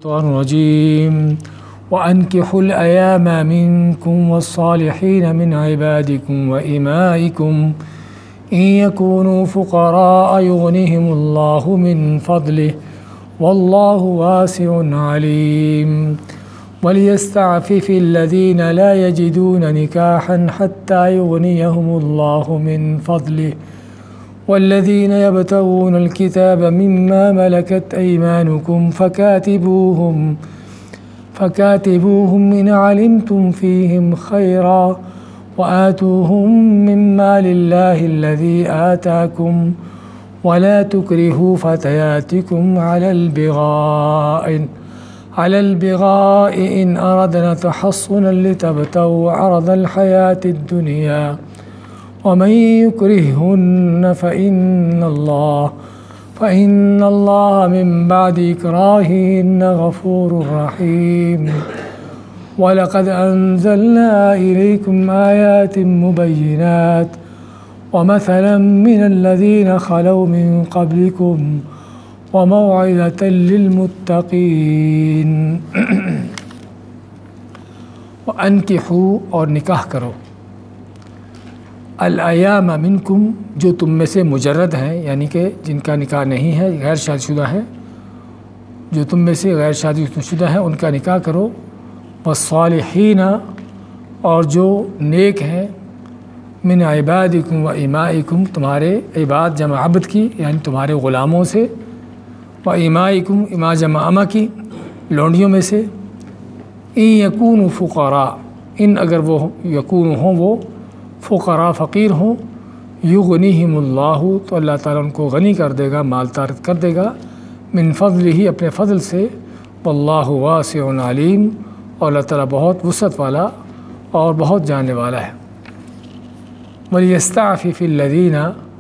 الرجيم وأنكحوا الأيام منكم والصالحين من عبادكم وإمائكم إن يكونوا فقراء يغنهم الله من فضله والله واسع عليم وليستعفف الذين لا يجدون نكاحا حتى يغنيهم الله من فضله والذين يبتغون الكتاب مما ملكت أيمانكم فكاتبوهم إن علمتم فيهم خيرا وآتوهم مما لله الذي آتاكم ولا تكرهوا فتياتكم على البغاء إن أردنا تحصنا لتبتغوا عرض الحياة الدنيا ومن يكرههن فإن الله من بعد إكراههن غفور رحيم ولقد أنزلنا إليكم آيات مبينات ومثلا من الذين خلوا من قبلكم وموعظة للمتقين وأنكحوا اور نکاح کرو الایام منکم جو تم میں سے مجرد ہیں یعنی کہ جن کا نکاح نہیں ہے غیر شادی شدہ ہیں جو تم میں سے غیر شادی شدہ ہیں ان کا نکاح کرو والصالحین اور جو نیک ہیں من عبادکم و امائکم تمہارے عباد جمع عبد کی یعنی تمہارے غلاموں سے و امائکم اما جمع امہ کی لونڈیوں میں سے ان یکونوا فقراء ان اگر وہ یکون ہوں وہ فقراء فقیر ہوں یغنیہم اللہ تو اللہ تعالیٰ ان کو غنی کر دے گا مال تارت کر دے گا من فضلہ اپنے فضل سے واللہ واسع علیم اور اللہ تعالیٰ بہت وسعت والا اور بہت جاننے والا ہے وَلْيَسْتَعْفِفِ الَّذِينَ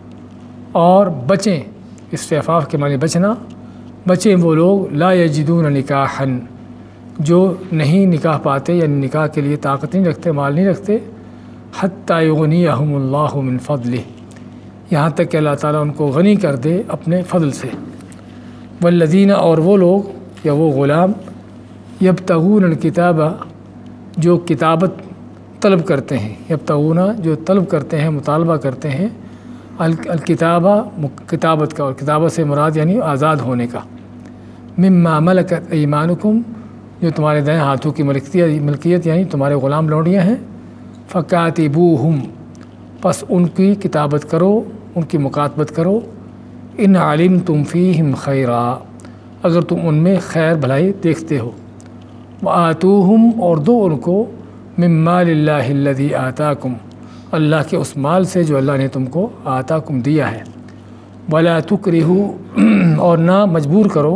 اور بچیں استعفاف کے معنی بچنا بچیں وہ لوگ لا یجدون نکاحا جو نہیں نکاح پاتے یعنی نکاح کے لیے طاقت نہیں رکھتے مال نہیں رکھتے حتیٰ یغنیہم اللہ من فضلہ یہاں تک کہ اللہ تعالیٰ ان کو غنی کر دے اپنے فضل سے والذین اور وہ لوگ یا وہ غلام یبتغون الکتاب جو کتابت طلب کرتے ہیں یبتغون جو طلب کرتے ہیں مطالبہ کرتے ہیں الکتابہ کتابت کا اور کتابت سے مراد یعنی آزاد ہونے کا مما ملکت ایمانکم جو تمہارے دائیں ہاتھوں کی ملکیت یعنی تمہارے غلام لونڈیاں ہیں فکاتبوہم پس ان کی کتابت کرو ان کی مکاتبت کرو ان علمتم فیہم خیرا اگر تم ان میں خیر بھلائی دیکھتے ہو وآتوہم اور دو ان کو من مال اللہ الذی آتاکم اللہ کے اس مال سے جو اللہ نے تم کو آتاکم دیا ہے ولا تکرہوا اور نہ مجبور کرو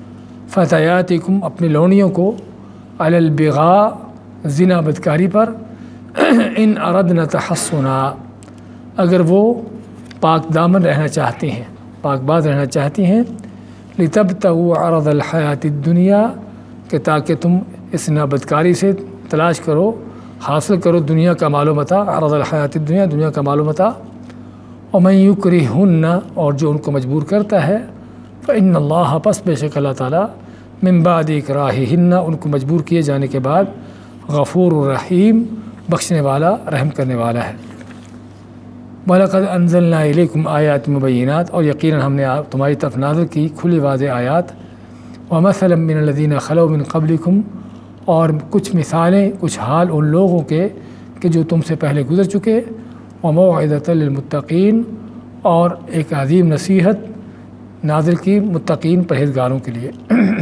فتیاتکم اپنی لونیوں کو علی البغاء زنا بدکاری پر ان اردنا تحصنا اگر وہ پاک دامن رہنا چاہتی ہیں پاک باز رہنا چاہتی ہیں لتبتغوا عرض الحیات الدنیا کہ تاکہ تم اس نابدکاری سے تلاش کرو حاصل کرو دنیا کا مال و متاع عرض الحیات الدنیا دنیا کا مال و متاع ومن یکرہہن اور جو ان کو مجبور کرتا ہے فإن اللہ پس بے شک اللہ تعالیٰ من بعد اکراہہن ان کو مجبور کیے جانے کے بعد غفور الرحیم بخشنے والا رحم کرنے والا ہے وَلَقَدْ أَنزَلْنَا إِلَيْكُمْ آیات مبینات اور یقیناً ہم نے تمہاری طرف نازل کی کھلی واضح آیات وَمَثَلًا مِّنَ الَّذِينَ خَلَوْا مِن قَبْلِكُمْ اور کچھ مثالیں کچھ حال ان لوگوں کے کہ جو تم سے پہلے گزر چکے وَمَوْعِظَةً لِّلْمُتَّقِينَ اور ایک عظیم نصیحت نازل کی متقین پرہیزگاروں کے لیے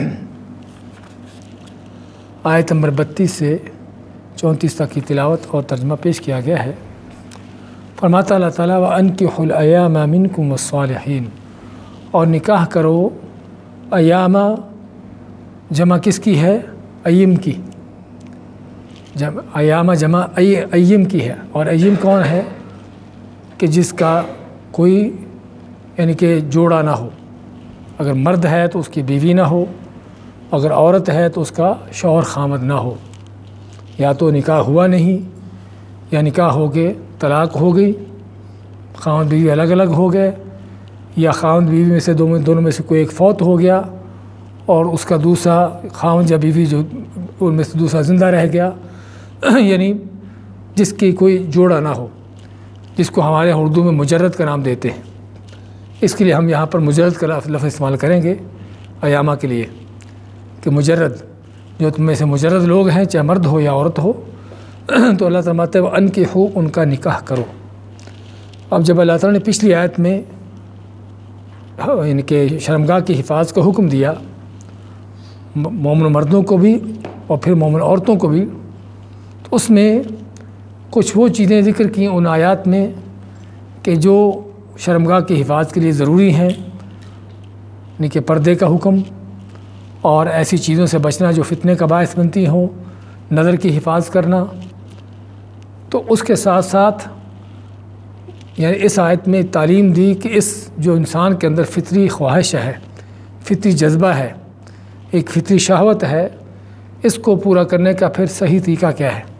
آیت نمبر 32 سے 34 تک کی تلاوت اور ترجمہ پیش کیا گیا ہے فرماتا اللہ تعالیٰ وَأَنكِحُوا الْأَيَامَ مِنكُمْ وَالصَّالِحِينَ اور نکاح کرو ایامہ جمع کس کی ہے ایم کی ایامہ جمع ایم کی ہے اور ایم کون ہے کہ جس کا کوئی یعنی کہ جوڑا نہ ہو اگر مرد ہے تو اس کی بیوی نہ ہو اگر عورت ہے تو اس کا شوہر خامد نہ ہو یا تو نکاح ہوا نہیں یا نکاح ہو کے طلاق ہو گئی خاوند بیوی الگ الگ ہو گئے یا خاوند بیوی میں سے دونوں میں سے کوئی ایک فوت ہو گیا اور اس کا دوسرا خاوند یا بیوی جو ان میں سے دوسرا زندہ رہ گیا، یعنی جس کی کوئی جوڑا نہ ہو، جس کو ہمارے اردو میں مجرد کا نام دیتے ہیں۔ اس کے لیے ہم یہاں پر مجرد کا لفظ استعمال کریں گے ایامہ کے لیے، کہ مجرد جو تم میں سے مجرد لوگ ہیں، چاہے مرد ہو یا عورت ہو، تو اللہ تعالیٰ فرماتے ہیں انکحوا، ان کا نکاح کرو۔ اب جب اللہ تعالیٰ نے پچھلی آیت میں یعنی کہ شرمگاہ کی حفاظت کا حکم دیا مومن مردوں کو بھی اور پھر مومن عورتوں کو بھی، تو اس میں کچھ وہ چیزیں ذکر کی ان آیات میں کہ جو شرمگاہ کی حفاظت کے لیے ضروری ہیں، یعنی کہ پردے کا حکم اور ایسی چیزوں سے بچنا جو فتنے کا باعث بنتی ہوں، نظر کی حفاظت کرنا۔ تو اس کے ساتھ ساتھ یعنی اس آیت میں تعلیم دی کہ اس جو انسان کے اندر فطری خواہش ہے، فطری جذبہ ہے، ایک فطری شہوت ہے، اس کو پورا کرنے کا پھر صحیح طریقہ کیا ہے۔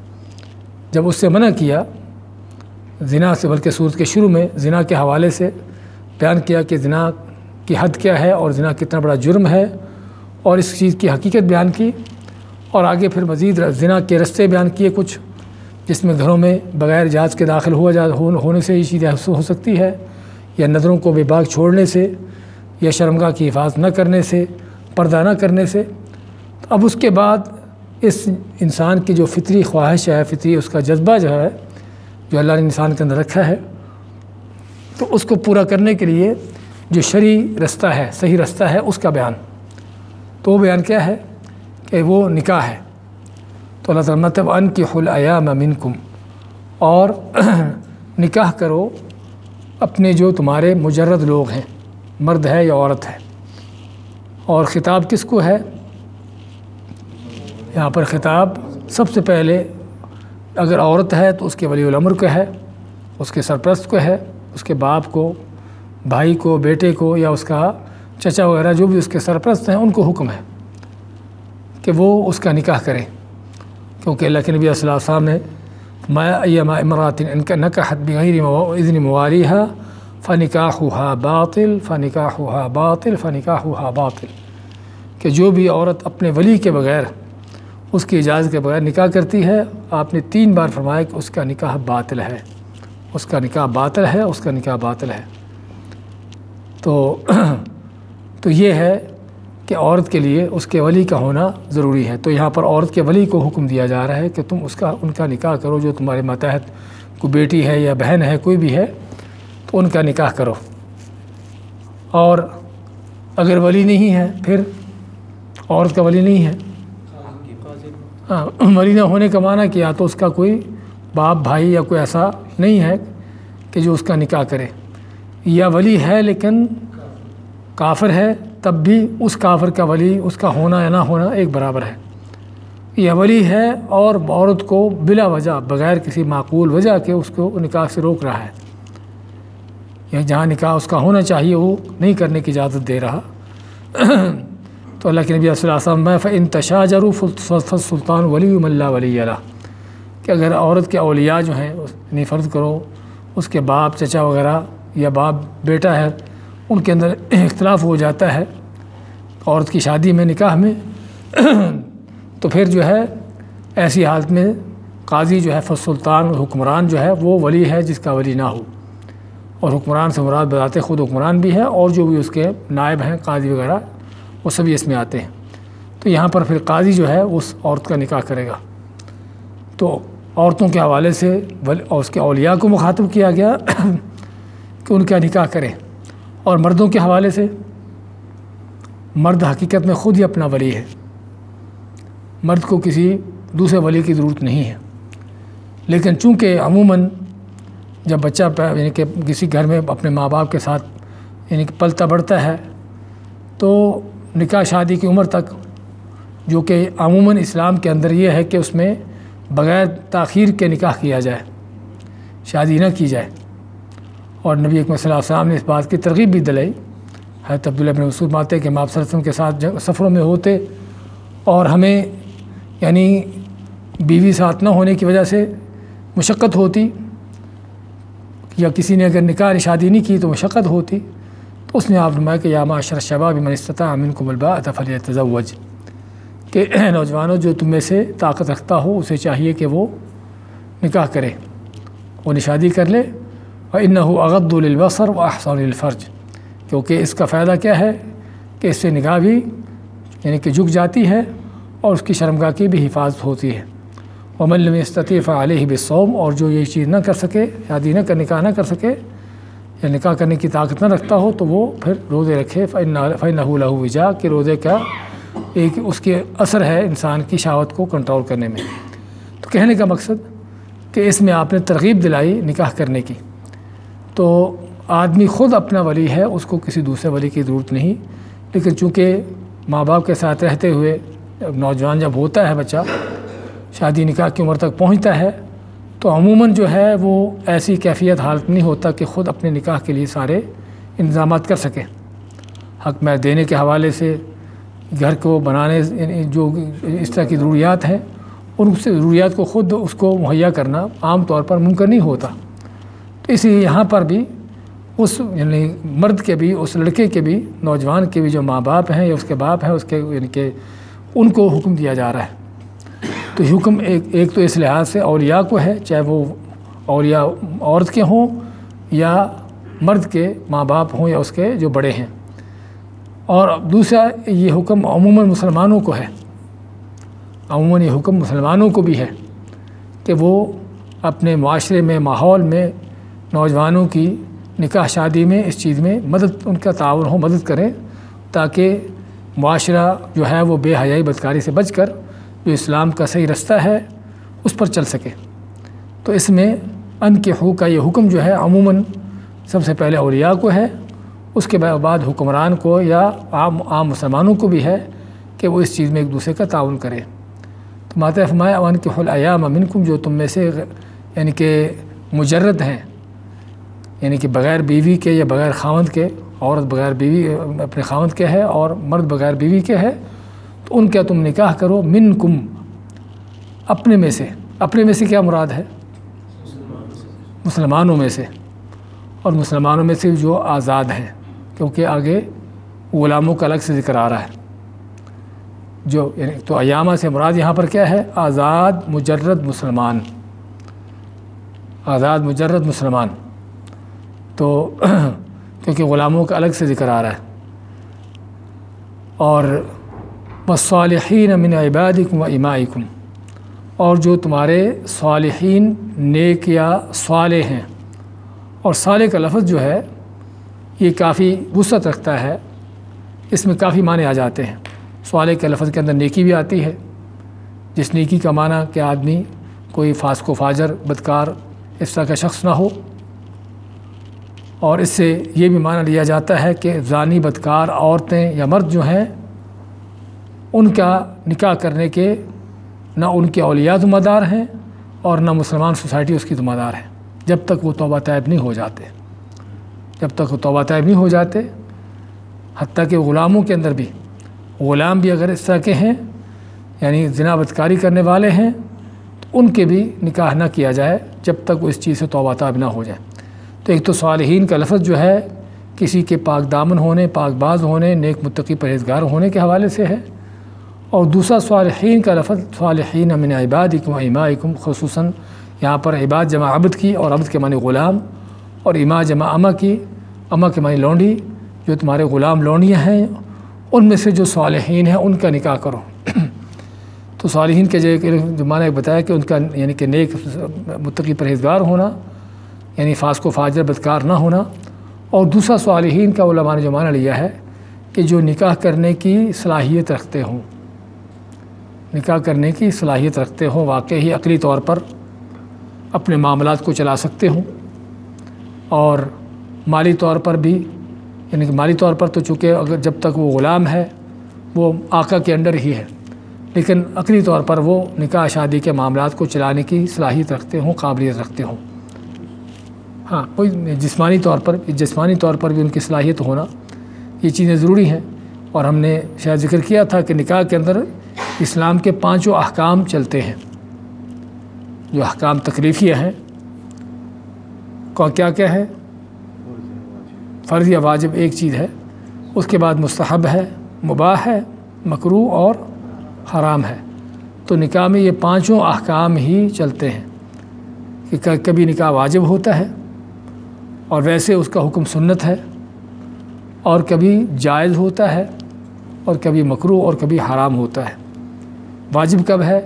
جب اس سے منع کیا زنا سے، بلکہ سورت کے شروع میں زنا کے حوالے سے بیان کیا کہ زنا کی حد کیا ہے اور زنا کتنا بڑا جرم ہے، اور اس چیز کی حقیقت بیان کی، اور آگے پھر مزید زنا کے رستے بیان کیے کچھ، جس میں گھروں میں بغیر اجازت کے داخل ہونے سے یہ چیزیں ہو سکتی ہے، یا نظروں کو بے باک چھوڑنے سے، یا شرمگاہ کی حفاظت نہ کرنے سے، پردہ نہ کرنے سے۔ اب اس کے بعد اس انسان کی جو فطری خواہش ہے، فطری اس کا جذبہ جو ہے، جو اللہ نے انسان کے اندر رکھا ہے، تو اس کو پورا کرنے کے لیے جو شرعی رستہ ہے، صحیح رستہ ہے، اس کا بیان۔ تو وہ بیان کیا ہے کہ وہ نکاح ہے۔ تو اللہ تعالیٰ مطلب انکحوا الایام منکم، اور نکاح کرو اپنے جو تمہارے مجرد لوگ ہیں، مرد ہے یا عورت ہے۔ اور خطاب کس کو ہے یہاں پر؟ خطاب سب سے پہلے اگر عورت ہے تو اس کے ولی الامر کو ہے، اس کے سرپرست کو ہے، اس کے باپ کو، بھائی کو، بیٹے کو، یا اس کا چچا وغیرہ جو بھی اس کے سرپرست ہیں، ان کو حکم ہے کہ وہ اس کا نکاح کریں، کیونکہ اللہ کے نبی صلی اللہ علیہ وسلم نے فرمایا ایما امرات نکحت بغیر اذن موالیہا فنکاحها باطل فنکاحها باطل فنکاحها باطل، کہ جو بھی عورت اپنے ولی کے بغیر، اس کی اجازت کے بغیر نکاح کرتی ہے، آپ نے 3 بار فرمایا کہ اس کا نکاح باطل ہے، اس کا نکاح باطل ہے، اس کا نکاح باطل ہے۔ تو یہ ہے کہ عورت کے لیے اس کے ولی کا ہونا ضروری ہے۔ تو یہاں پر عورت کے ولی کو حکم دیا جا رہا ہے کہ تم ان کا نکاح کرو، جو تمہارے ماتحت کوئی بیٹی ہے یا بہن ہے، کوئی بھی ہے، تو ان کا نکاح کرو۔ اور اگر ولی نہیں ہے، پھر عورت کا ولی نہیں ہے، ولی نہ ہونے کا معنی کیا تو اس کا کوئی باپ، بھائی یا کوئی ایسا نہیں ہے کہ جو اس کا نکاح کرے، یا ولی ہے لیکن کافر ہے، تب بھی اس کافر کا ولی، اس کا ہونا یا نہ ہونا ایک برابر ہے۔ یا ولی ہے اور عورت کو بلا وجہ، بغیر کسی معقول وجہ کے اس کو نکاح سے روک رہا ہے، یا جہاں نکاح اس کا ہونا چاہیے وہ نہیں کرنے کی اجازت دے رہا، تو اللہ کے نبی صلی اللہ علیہ وسلم میں فَإِن تَشَاجَرُوا فَالسُّلْطَانُ وَلِيُّ مَن لَّا وَلِيَّ لَهُ، کہ اگر عورت کے اولیاء جو ہیں، یعنی فرض کرو اس کے باپ، چچا وغیرہ، یا باپ بیٹا ہے، ان کے اندر اختلاف ہو جاتا ہے عورت کی شادی میں، نکاح میں، تو پھر جو ہے ایسی حالت میں قاضی جو ہے، فالسلطان، حکمران جو ہے، وہ ولی ہے جس کا ولی نہ ہو، اور حکمران سے مراد بذات خود حکمران بھی ہے، اور جو بھی اس کے نائب ہیں، قاضی وغیرہ، وہ سبھی اس میں آتے ہیں۔ تو یہاں پر پھر قاضی جو ہے اس عورت کا نکاح کرے گا۔ تو عورتوں کے حوالے سے اور اس کے اولیاء کو مخاطب کیا گیا کہ ان کا نکاح کریں، اور مردوں کے حوالے سے مرد حقیقت میں خود ہی اپنا ولی ہے، مرد کو کسی دوسرے ولی کی ضرورت نہیں ہے، لیکن چونکہ عموماً جب بچہ یعنی کہ کسی گھر میں اپنے ماں باپ کے ساتھ یعنی کہ پلتا بڑھتا ہے، تو نکاح شادی کی عمر تک، جو کہ عموماً اسلام کے اندر یہ ہے کہ اس میں بغیر تاخیر کے نکاح کیا جائے، شادی نہ کی جائے، اور نبی اکرم صلی اللہ علیہ وسلم نے اس بات کی ترغیب بھی دلائی۔ حضرت عبداللہ بن مسعود ماتے کہ ہم آپ صلی اللہ علیہ وسلم کے ساتھ سفروں میں ہوتے، اور ہمیں یعنی بیوی ساتھ نہ ہونے کی وجہ سے مشقت ہوتی، یا کسی نے اگر نکاح شادی نہیں کی تو مشقت ہوتی، تو اس نے آپ فرمایا کہ یا معاشر الشباب من استطاع منکم الباءۃ فلیتزوج، کہ نوجوانوں جو تم میں سے طاقت رکھتا ہو اسے چاہیے کہ وہ نکاح کرے، وہ شادی کر لے۔ وَإِنَّهُ أَغَضُّ لِلْبَصَرِ وَأَحْسَنُ لِلْفَرْجِ، کیونکہ اس کا فائدہ کیا ہے کہ اس سے نگاہ بھی یعنی کہ جھک جاتی ہے اور اس کی شرمگاہ کی بھی حفاظت ہوتی ہے۔ وَمَن لَّمْ يَسْتَطِعْ فَعَلَيْهِ بِالصَّوْمِ، اور جو یہ چیز نہ کر سکے، شادی نہ کر، نکاح نہ کر سکے یا نکاح کرنے کی طاقت نہ رکھتا ہو تو وہ پھر روزے رکھے۔ فَإِنَّهُ لَهُ وِجَاء، کہ روزے کا ایک اس کے اثر ہے انسان کی شہوت کو کنٹرول کرنے میں۔ تو کہنے کا مقصد کہ اس میں آپ نے ترغیب دلائی نکاح کرنے کی، تو آدمی خود اپنا ولی ہے، اس کو کسی دوسرے ولی کی ضرورت نہیں، لیکن چونکہ ماں باپ کے ساتھ رہتے ہوئے نوجوان جب ہوتا ہے بچہ، شادی نکاح کی عمر تک پہنچتا ہے، تو عموماً جو ہے وہ ایسی کیفیت حالت نہیں ہوتا کہ خود اپنے نکاح کے لیے سارے انتظامات کر سکے، حق میں دینے کے حوالے سے، گھر کو بنانے، جو اس طرح کی ضروریات ہیں ان سے ضروریات کو خود اس کو مہیا کرنا عام طور پر ممکن نہیں ہوتا۔ تو اس لیے یہاں پر بھی اس یعنی مرد کے بھی، اس لڑکے کے بھی، نوجوان کے بھی جو ماں باپ ہیں یا اس کے باپ ہیں، اس کے یعنی کہ ان کو حکم دیا جا رہا ہے۔ تو حکم ایک تو اس لحاظ سے اولیاء کو ہے، چاہے وہ اولیاء عورت کے ہوں یا مرد کے ماں باپ ہوں یا اس کے جو بڑے ہیں، اور دوسرا یہ حکم عموماً مسلمانوں کو ہے، عموماً یہ حکم مسلمانوں کو بھی ہے کہ وہ اپنے معاشرے میں، ماحول میں نوجوانوں کی نکاح شادی میں اس چیز میں مدد، ان کا تعاون ہو، مدد کریں، تاکہ معاشرہ جو ہے وہ بے حیائی بدکاری سے بچ کر جو اسلام کا صحیح رستہ ہے اس پر چل سکے۔ تو اس میں انکحوا کا یہ حکم جو ہے عموماً سب سے پہلے اولیاء کو ہے، اس کے بعد حکمران کو یا عام مسلمانوں کو بھی ہے کہ وہ اس چیز میں ایک دوسرے کا تعاون کرے۔ تو ماتا فرمایا وانکحوا الایام منکم، جو تم میں سے یعنی کہ مجرد ہیں، یعنی کہ بغیر بیوی کے یا بغیر خاوند کے، عورت بغیر بیوی اپنے خاوند کے ہے اور مرد بغیر بیوی کے ہے، تو ان کا تم نکاح کرو، منکم اپنے میں سے۔ اپنے میں سے کیا مراد ہے؟ مسلمانوں میں سے، اور مسلمانوں میں سے جو آزاد ہیں، کیونکہ آگے غلاموں کا الگ سے ذکر آ رہا ہے۔ جو یعنی تو ایامہ سے مراد یہاں پر کیا ہے؟ آزاد مجرد مسلمان، آزاد مجرد مسلمان، تو کیونکہ غلاموں کا الگ سے ذکر آ رہا ہے۔ اور والصالحین من عبادکم و امائکم، اور جو تمہارے صالحین، نیک یا صالح ہیں، اور صالح کا لفظ جو ہے یہ کافی وسعت رکھتا ہے، اس میں کافی معنی آ جاتے ہیں۔ صالح کے لفظ کے اندر نیکی بھی آتی ہے، جس نیکی کا معنی کہ آدمی کوئی فاسق و فاجر، بدکار اس طرح کا شخص نہ ہو، اور اس سے یہ بھی معنی لیا جاتا ہے کہ زانی، بدکار عورتیں یا مرد جو ہیں ان کا نکاح کرنے کے نہ ان کے اولیاء ذمہ دار ہیں اور نہ مسلمان سوسائٹی اس کی ذمہ دار ہے، جب تک وہ توبہ طیب نہیں ہو جاتے، جب تک وہ توبہ طیب نہیں ہو جاتے۔ حتیٰ کہ غلاموں کے اندر بھی، غلام بھی اگر اس طرح کے ہیں یعنی زنا بدکاری کرنے والے ہیں تو ان کے بھی نکاح نہ کیا جائے جب تک وہ اس چیز سے توبہ طیب نہ ہو جائے۔ تو ایک تو صالحین کا لفظ جو ہے کسی کے پاک دامن ہونے، پاک باز ہونے، نیک متقی پرہیزگار ہونے کے حوالے سے ہے، اور دوسرا صالحین کا لفظ صالحین من عبادکم و امائکم، خصوصاً یہاں پر عباد جمع عبد کی، اور عبد کے معنی غلام، اور اماء جمع امہ کی، امہ کے معنی لونڈی، جو تمہارے غلام لونڈیاں ہیں ان میں سے جو صالحین ہیں ان کا نکاح کرو۔ تو صالحین کے جو معنی بتایا کہ ان کا یعنی کہ نیک متقی پرہیزگار ہونا، یعنی فاسق و فاجر بدکار نہ ہونا، اور دوسرا صالحین کا علماء نے جو معنی لیا ہے کہ جو نکاح کرنے کی صلاحیت رکھتے ہوں، نکاح کرنے کی صلاحیت رکھتے ہوں، واقعی عقلی طور پر اپنے معاملات کو چلا سکتے ہوں، اور مالی طور پر بھی، یعنی کہ مالی طور پر تو چونکہ اگر جب تک وہ غلام ہے وہ آقا کے انڈر ہی ہے، لیکن عقلی طور پر وہ نکاح شادی کے معاملات کو چلانے کی صلاحیت رکھتے ہوں، قابلیت رکھتے ہوں۔ ہاں، کوئی جسمانی طور پر بھی ان کی صلاحیت ہونا، یہ چیزیں ضروری ہیں۔ اور ہم نے شاید ذکر کیا تھا کہ نکاح کے اندر اسلام کے 5 احکام چلتے ہیں، جو احکام تکلیفیہ ہیں۔ کیا کیا ہے؟ فرض یا واجب ایک چیز ہے، اس کے بعد مستحب ہے، مباح ہے، مکروہ اور حرام ہے۔ تو نکاح میں یہ پانچوں احکام ہی چلتے ہیں کہ کبھی نکاح واجب ہوتا ہے اور ویسے اس کا حکم سنت ہے، اور کبھی جائز ہوتا ہے، اور کبھی مکروہ اور کبھی حرام ہوتا ہے۔ واجب کب ہے؟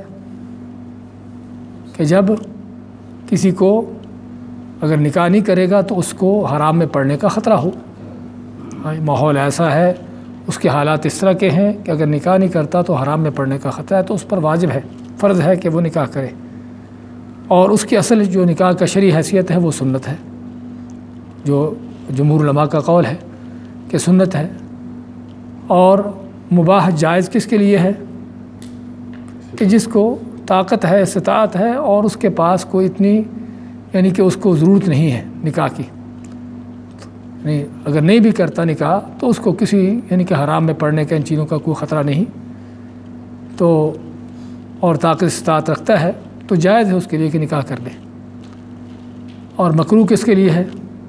کہ جب کسی کو اگر نکاح نہیں کرے گا تو اس کو حرام میں پڑنے کا خطرہ ہو، ماحول ایسا ہے، اس کے حالات اس طرح کے ہیں کہ اگر نکاح نہیں کرتا تو حرام میں پڑنے کا خطرہ ہے، تو اس پر واجب ہے، فرض ہے کہ وہ نکاح کرے۔ اور اس کی اصل جو نکاح کا شرعی حیثیت ہے وہ سنت ہے، جو جمہور علماء کا قول ہے کہ سنت ہے۔ اور مباح جائز کس کے لیے ہے؟ کہ جس کو طاقت ہے، استطاعت ہے، اور اس کے پاس کوئی اتنی یعنی کہ اس کو ضرورت نہیں ہے نکاح کی، یعنی اگر نہیں بھی کرتا نکاح تو اس کو کسی یعنی کہ حرام میں پڑنے کا ان چیزوں کا کوئی خطرہ نہیں، تو اور طاقت استطاعت رکھتا ہے تو جائز ہے اس کے لیے کہ نکاح کر لے۔ اور مکروہ کس کے لیے ہے؟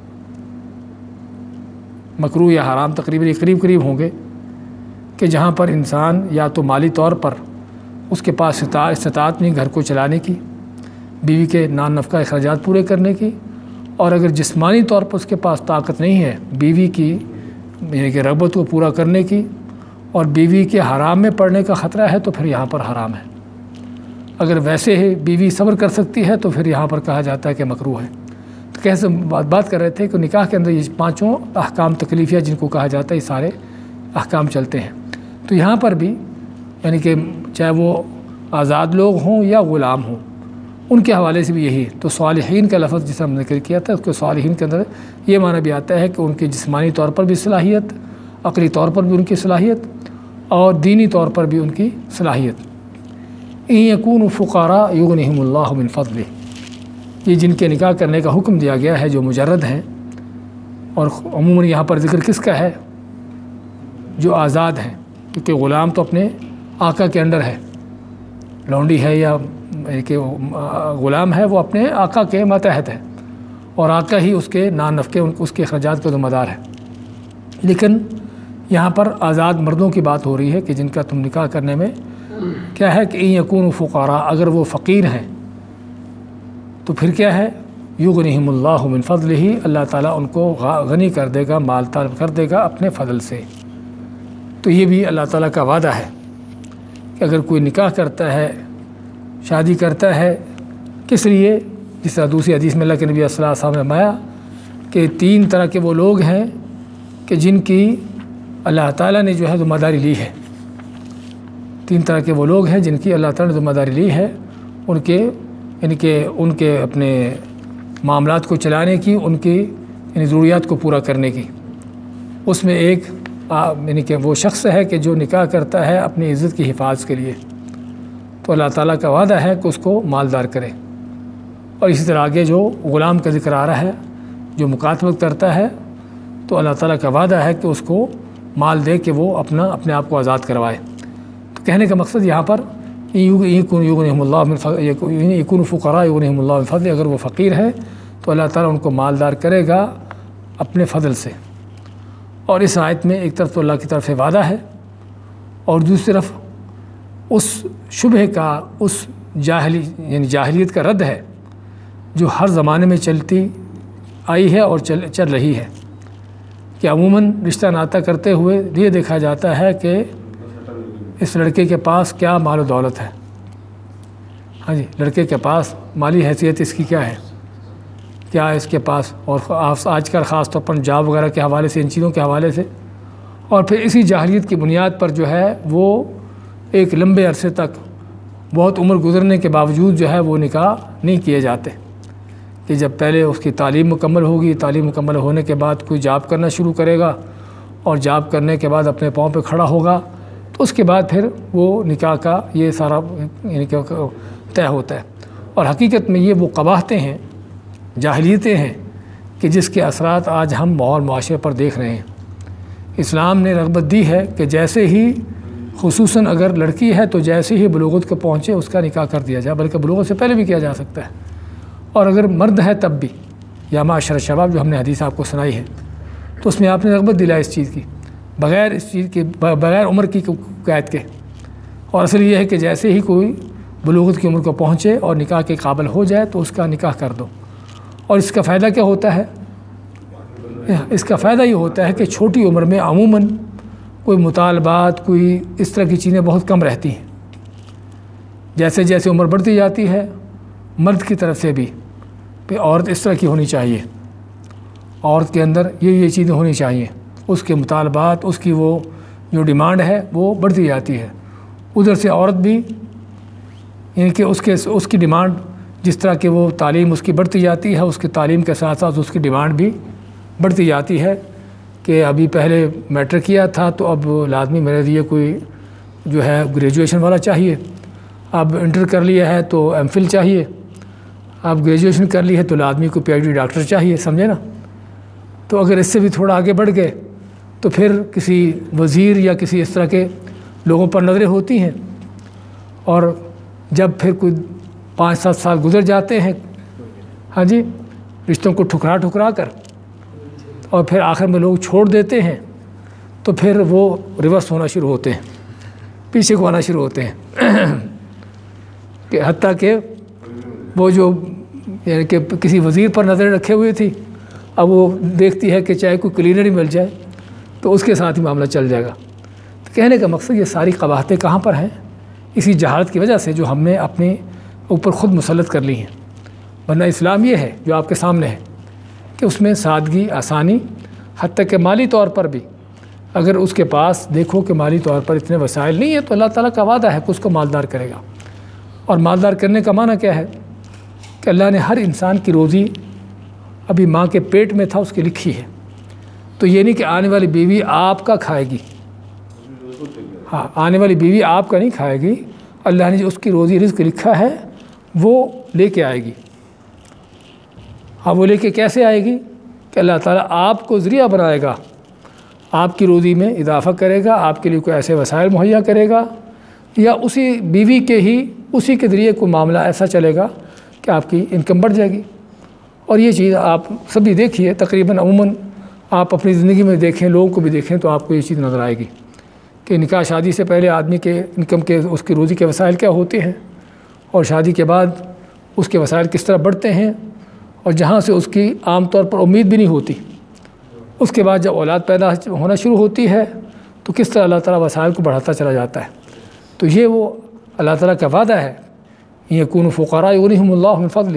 مکروہ یا حرام تقریباً قریب ہوں گے کہ جہاں پر انسان یا تو مالی طور پر اس کے پاس استطاعت نہیں گھر کو چلانے کی، بیوی کے نان نفقہ اخراجات پورے کرنے کی، اور اگر جسمانی طور پر اس کے پاس طاقت نہیں ہے بیوی کی یعنی کہ رغبت کو پورا کرنے کی، اور بیوی کے حرام میں پڑنے کا خطرہ ہے، تو پھر یہاں پر حرام ہے۔ اگر ویسے ہی بیوی صبر کر سکتی ہے تو پھر یہاں پر کہا جاتا ہے کہ مکروہ ہے۔ تو کیسے بات کر رہے تھے کہ نکاح کے اندر یہ پانچوں احکام تکلیفیہ جن کو کہا جاتا ہے یہ سارے احکام چلتے ہیں۔ تو یہاں پر بھی یعنی کہ چاہے وہ آزاد لوگ ہوں یا غلام ہوں، ان کے حوالے سے بھی یہی ہے۔ تو صالحین کا لفظ جس ہم نے ذکر کیا تھا، اس کے صالحین کے اندر یہ معنی بھی آتا ہے کہ ان کی جسمانی طور پر بھی صلاحیت، عقلی طور پر بھی ان کی صلاحیت، اور دینی طور پر بھی ان کی صلاحیت۔ ان یکونوا فقراء یغنہم اللہ من فضلہ، یہ جن کے نکاح کرنے کا حکم دیا گیا ہے جو مجرد ہیں، اور عموماً یہاں پر ذکر کس کا ہے؟ جو آزاد ہیں، کیونکہ غلام تو اپنے آقا کے انڈر ہے، لونڈی ہے یا کہ غلام ہے وہ اپنے آقا کے ماتحت ہے، اور آقا ہی اس کے نان نفقے اس کے اخراجات کا ذمہ دار ہے۔ لیکن یہاں پر آزاد مردوں کی بات ہو رہی ہے کہ جن کا تم نکاح کرنے میں کیا ہے کہ ان یکونوا فقراء، اگر وہ فقیر ہیں تو پھر کیا ہے؟ یغنہم اللہ من فضلہ، اللہ تعالیٰ ان کو غنی کر دے گا، مال طلب کر دے گا اپنے فضل سے۔ تو یہ بھی اللہ تعالیٰ کا وعدہ ہے کہ اگر کوئی نکاح کرتا ہے، شادی کرتا ہے، کس لیے؟ جس طرح دوسری حدیث میں اللہ کے نبی صلی اللہ علیہ وسلم نے فرمایا کہ 3 طرح کے وہ لوگ ہیں کہ جن کی اللہ تعالیٰ نے جو ہے ذمہ داری لی ہے۔ 3 طرح کے وہ لوگ ہیں جن کی اللہ تعالیٰ نے ذمہ داری لی ہے، ان کے یعنی کہ ان کے اپنے معاملات کو چلانے کی، ان کی یعنی ضروریات کو پورا کرنے کی۔ اس میں ایک یعنی کہ وہ شخص ہے کہ جو نکاح کرتا ہے اپنی عزت کی حفاظت کے لیے، تو اللہ تعالیٰ کا وعدہ ہے کہ اس کو مالدار کرے۔ اور اسی طرح آگے جو غلام کا ذکر آ رہا ہے، جو مکاتبت کرتا ہے، تو اللہ تعالیٰ کا وعدہ ہے کہ اس کو مال دے کہ وہ اپنے آپ کو آزاد کروائے۔ تو کہنے کا مقصد یہاں پر یغنہم اللہ من فضلہ، یکونوا فقراء یغنہم اللہ من فضلہ، اگر وہ فقیر ہے تو اللہ تعالیٰ ان کو مالدار کرے گا اپنے فضل سے۔ اور اس آیت میں ایک طرف تو اللہ کی طرف سے وعدہ ہے، اور دوسری طرف اس شبہ کا، اس یعنی جاہلیت کا رد ہے جو ہر زمانے میں چلتی آئی ہے اور چل رہی ہے، کہ عموماً رشتہ ناطہ کرتے ہوئے یہ دیکھا جاتا ہے کہ اس لڑکے کے پاس کیا مال و دولت ہے، ہاں جی، لڑکے کے پاس مالی حیثیت اس کی کیا ہے، کیا اس کے پاس، اور آج کل خاص طور پر جاب وغیرہ کے حوالے سے، ان چیزوں کے حوالے سے، اور پھر اسی جاہلیت کی بنیاد پر جو ہے وہ ایک لمبے عرصے تک بہت عمر گزرنے کے باوجود جو ہے وہ نکاح نہیں کیے جاتے، کہ جب پہلے اس کی تعلیم مکمل ہوگی، تعلیم مکمل ہونے کے بعد کوئی جاب کرنا شروع کرے گا، اور جاب کرنے کے بعد اپنے پاؤں پہ کھڑا ہوگا، تو اس کے بعد پھر وہ نکاح کا یہ سارا یعنی کہ طے ہوتا ہے۔ اور حقیقت میں یہ وہ قباحتیں ہیں، جاہلیتیں ہیں کہ جس کے اثرات آج ہم ماحول معاشرے پر دیکھ رہے ہیں۔ اسلام نے رغبت دی ہے کہ جیسے ہی خصوصاً اگر لڑکی ہے تو جیسے ہی بلوغت کو پہنچے اس کا نکاح کر دیا جائے، بلکہ بلوغت سے پہلے بھی کیا جا سکتا ہے، اور اگر مرد ہے تب بھی، یا معاشر شباب جو ہم نے حدیث آپ کو سنائی ہے تو اس میں آپ نے رغبت دلائی اس چیز کی، بغیر اس چیز کے، بغیر عمر کی قید کے۔ اور اصل یہ ہے کہ جیسے ہی کوئی بلوغت کی عمر کو پہنچے اور نکاح کے قابل ہو جائے تو اس کا نکاح کر دو۔ اور اس کا فائدہ کیا ہوتا ہے؟ اس کا فائدہ یہ ہوتا ہے کہ چھوٹی عمر میں عموماً کوئی مطالبات، کوئی اس طرح کی چیزیں بہت کم رہتی ہیں۔ جیسے جیسے عمر بڑھتی جاتی ہے، مرد کی طرف سے بھی کہ عورت اس طرح کی ہونی چاہیے، عورت کے اندر یہ چیزیں ہونی چاہیے، اس کے مطالبات، اس کی وہ جو ڈیمانڈ ہے وہ بڑھتی جاتی ہے۔ ادھر سے عورت بھی، یعنی کہ اس کی ڈیمانڈ، جس طرح کہ وہ تعلیم اس کی بڑھتی جاتی ہے، اس کی تعلیم کے ساتھ ساتھ اس کی ڈیمانڈ بھی بڑھتی جاتی ہے کہ ابھی پہلے میٹرک کیا تھا تو اب لازمی میرے لیے کوئی جو ہے گریجویشن والا چاہیے، اب انٹر کر لیا ہے تو ایم فل چاہیے، اب گریجویشن کر لی ہے تو لازمی کو پی ایچ ڈی ڈاکٹر چاہیے، سمجھے نا؟ تو اگر اس سے بھی تھوڑا آگے بڑھ گئے تو پھر کسی وزیر یا کسی اس طرح کے لوگوں پر نظریں ہوتی ہیں، اور جب پھر کوئی 5-7 سال گزر جاتے ہیں، ہاں جی، رشتوں کو ٹھکرا کر، اور پھر آخر میں لوگ چھوڑ دیتے ہیں، تو پھر وہ ریورس ہونا شروع ہوتے ہیں، پیچھے کو آنا شروع ہوتے ہیں کہ حتیٰ کہ وہ جو یعنی کہ کسی وزیر پر نظر رکھے ہوئے تھی، اب وہ دیکھتی ہے کہ چاہے کوئی کلینر ہی مل جائے تو اس کے ساتھ ہی معاملہ چل جائے گا۔ تو کہنے کا مقصد یہ ساری قباحتیں کہاں پر ہیں؟ اسی جہالت کی وجہ سے جو ہم نے اپنے اوپر خود مسلط کر لی ہیں۔ ورنہ اسلام یہ ہے جو آپ کے سامنے ہے کہ اس میں سادگی، آسانی، حتیٰ کہ مالی طور پر بھی اگر اس کے پاس دیکھو کہ مالی طور پر اتنے وسائل نہیں ہیں تو اللہ تعالیٰ کا وعدہ ہے کہ اس کو مالدار کرے گا۔ اور مالدار کرنے کا معنی کیا ہے؟ کہ اللہ نے ہر انسان کی روزی ابھی ماں کے پیٹ میں تھا اس کی لکھی ہے، تو یہ نہیں کہ آنے والی بیوی آپ کا کھائے گی، ہاں آنے والی بیوی آپ کا نہیں کھائے گی، اللہ نے جو اس کی روزی رزق لکھا ہے وہ لے کے آئے گی۔ ہاں وہ لے کے کیسے آئے گی؟ کہ اللہ تعالیٰ آپ کو ذریعہ بنائے گا، آپ کی روزی میں اضافہ کرے گا، آپ کے لیے کوئی ایسے وسائل مہیا کرے گا، یا اسی بیوی کے ہی اسی کے ذریعے کوئی معاملہ ایسا چلے گا کہ آپ کی انکم بڑھ جائے گی۔ اور یہ چیز آپ سبھی دیکھیے، تقریباً عموماً آپ اپنی زندگی میں دیکھیں، لوگوں کو بھی دیکھیں تو آپ کو یہ چیز نظر آئے گی کہ نکاح شادی سے پہلے آدمی کے انکم کے، اس کی روزی کے وسائل کیا ہوتے ہیں، اور شادی کے بعد اس کے وسائل کس طرح بڑھتے ہیں، اور جہاں سے اس کی عام طور پر امید بھی نہیں ہوتی، اس کے بعد جب اولاد پیدا ہونا شروع ہوتی ہے تو کس طرح اللہ تعالیٰ وسائل کو بڑھاتا چلا جاتا ہے۔ تو یہ وہ اللہ تعالیٰ کا وعدہ ہے، یکونوا فقراء یغنیہم اللہ من فضلہ۔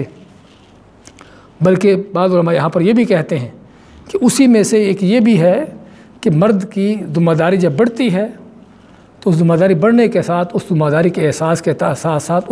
بلکہ بعض علماء یہاں پر یہ بھی کہتے ہیں کہ اسی میں سے ایک یہ بھی ہے کہ مرد کی ذمہ داری جب بڑھتی ہے تو اس ذمہ داری بڑھنے کے ساتھ، اس ذمہ داری کے احساس کے ساتھ ساتھ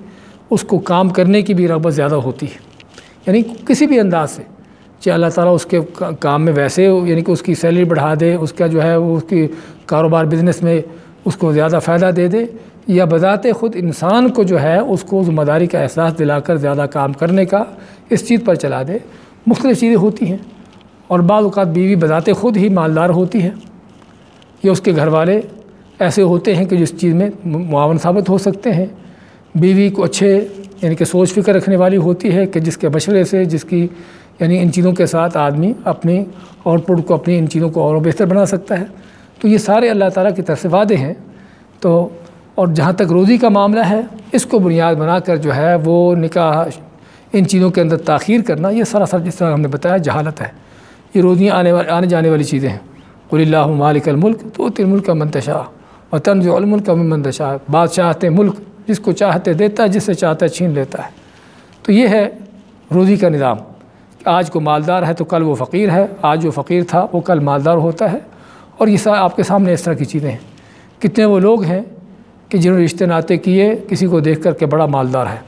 اس کو کام کرنے کی بھی رغبت زیادہ ہوتی ہے، یعنی کسی بھی انداز سے، چاہے اللہ تعالیٰ اس کے کام میں ویسے یعنی کہ اس کی سیلری بڑھا دے، اس کا جو ہے وہ اس کی کاروبار بزنس میں اس کو زیادہ فائدہ دے دے، یا بذات خود انسان کو جو ہے اس کو ذمہ داری کا احساس دلا کر زیادہ کام کرنے کا اس چیز پر چلا دے، مختلف چیزیں ہوتی ہیں۔ اور بعض اوقات بیوی بذات خود ہی مالدار ہوتی ہے، یا اس کے گھر والے ایسے ہوتے ہیں کہ جس چیز میں معاون ثابت ہو سکتے ہیں۔ بیوی کو اچھے یعنی کہ سوچ فکر رکھنے والی ہوتی ہے کہ جس کے مشورے سے، جس کی یعنی ان چیزوں کے ساتھ آدمی اپنی آؤٹ پٹ کو، اپنی ان چیزوں کو اور بہتر بنا سکتا ہے۔ تو یہ سارے اللہ تعالیٰ کی طرف سے وعدے ہیں۔ تو اور جہاں تک روزی کا معاملہ ہے، اس کو بنیاد بنا کر جو ہے وہ نکاح، ان چیزوں کے اندر تاخیر کرنا، یہ سراسر جس طرح ہم نے بتایا جہالت ہے۔ یہ روزیاں آنے جانے والی چیزیں ہیں۔ قل اللہم مالک الملک تؤتی الملک من تشاء وتنزع الملک ممن تشاء۔ بادشاہت ملک جس کو چاہتے دیتا ہے، جس سے چاہتا ہے چھین لیتا ہے۔ تو یہ ہے روزی کا نظام۔ آج کو مالدار ہے تو کل وہ فقیر ہے، آج جو فقیر تھا وہ کل مالدار ہوتا ہے۔ اور یہ آپ کے سامنے اس طرح کی چیزیں ہیں۔ کتنے وہ لوگ ہیں کہ جنہوں نے رشتے ناطے کیے کسی کو دیکھ کر کے بڑا مالدار ہے،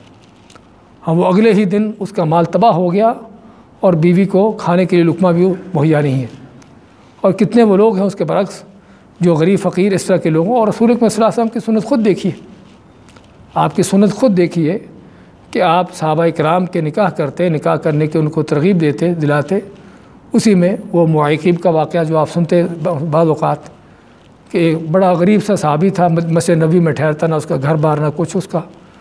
ہاں وہ اگلے ہی دن اس کا مال تباہ ہو گیا اور بیوی کو کھانے کے لیے لقمہ بھی مہیا نہیں ہے۔ اور کتنے وہ لوگ ہیں اس کے برعکس جو غریب فقیر اس طرح کے لوگوں۔ اور رسول اکرم صلی اللہ علیہ وسلم کی سنت خود دیکھیے، آپ کی سنت خود دیکھیے کہ آپ صحابہ کرام کے نکاح کرتے، نکاح کرنے کے ان کو ترغیب دیتے، دلاتے۔ اسی میں وہ معیقیب کا واقعہ جو آپ سنتے بعض اوقات، کہ ایک بڑا غریب سا صحابی تھا، مسجد نبوی میں ٹھہرتا، نہ اس کا گھر بار نہ کچھ اس کا۔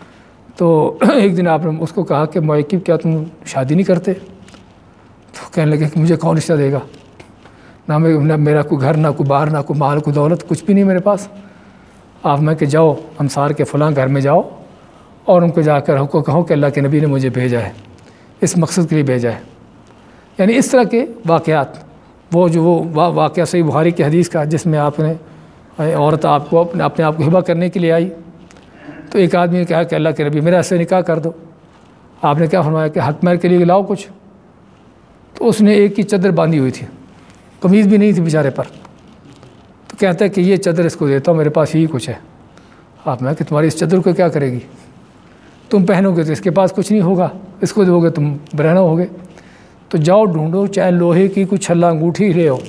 تو ایک دن آپ نے اس کو کہا کہ معیقیب کیا تم شادی نہیں کرتے؟ تو کہنے لگے کہ مجھے کون رشتہ دے گا، نہ میرا کوئی گھر، نہ کوئی باہر، نہ کوئی مال، کوئی دولت، کچھ بھی نہیں میرے پاس۔ آپ میں کہ جاؤ انصار کے فلاں گھر میں جاؤ اور ان کو جا کر کہو کہ اللہ کے نبی نے مجھے بھیجا ہے، اس مقصد کے لیے بھیجا ہے۔ یعنی اس طرح کے واقعات، وہ واقعہ صحیح بخاری کی حدیث کا جس میں آپ نے عورت آپ کو اپنے آپ کو ہبہ کرنے کے لیے آئی، تو ایک آدمی نے کہا کہ اللہ کے نبی میرا اس سے نکاح کر دو۔ آپ نے کیا فرمایا کہ حق مہر کے لیے لاؤ کچھ۔ تو اس نے ایک کی چادر باندھی ہوئی تھی، قمیض بھی نہیں تھی بیچارے پر، تو کہتا ہے کہ یہ چادر اس کو دیتا ہوں، میرے پاس یہی کچھ ہے۔ آپ نے کہ تمہاری اس چادر کو کیا کرے گی؟ تم پہنو گے تو اس کے پاس کچھ نہیں ہوگا، اس کو دو گے تم برہنہ ہوگے، تو جاؤ ڈھونڈو، چاہے لوہے کی کوئی چھلا انگوٹھی لے آؤ۔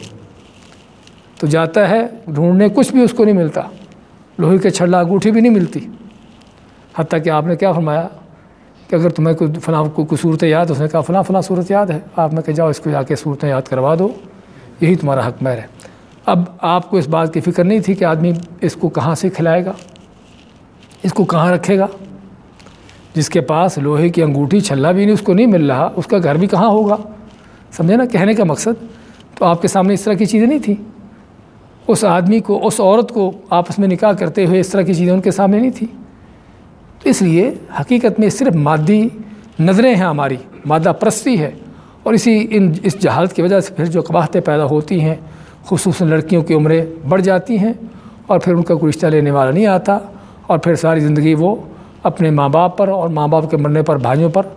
تو جاتا ہے ڈھونڈنے، کچھ بھی اس کو نہیں ملتا، لوہے کے چھلا انگوٹھی بھی نہیں ملتی۔ حتیٰ کہ آپ نے کیا فرمایا کہ اگر تمہیں کوئی صورت یاد، اس نے کہا فلاں صورت یاد ہے۔ آپ نے کہا جاؤ اس کو جا کے صورتیں یاد کروا دو، یہی تمہارا حق مہر ہے۔ اب آپ کو اس بات کی فکر نہیں تھی کہ آدمی اس کو کہاں سے کھلائے گا، اس کو کہاں رکھے گا؟ جس کے پاس لوہے کی انگوٹھی چھلا بھی نہیں، اس کو نہیں مل رہا، اس کا گھر بھی کہاں ہوگا؟ سمجھے نا کہنے کا مقصد؟ تو آپ کے سامنے اس طرح کی چیزیں نہیں تھیں، اس آدمی کو، اس عورت کو آپس میں نکاح کرتے ہوئے اس طرح کی چیزیں ان کے سامنے نہیں تھیں۔ تو اس لیے حقیقت میں صرف مادی نظریں ہیں، ہماری مادہ پرستی ہے، اور اس جہالت کی وجہ سے پھر جو قباحتیں پیدا ہوتی ہیں، خصوصاً لڑکیوں کی عمریں بڑھ جاتی ہیں اور پھر ان کا کوئی رشتہ لینے والا نہیں آتا، اور پھر ساری زندگی وہ اپنے ماں باپ پر اور ماں باپ کے مرنے پر بھائیوں پر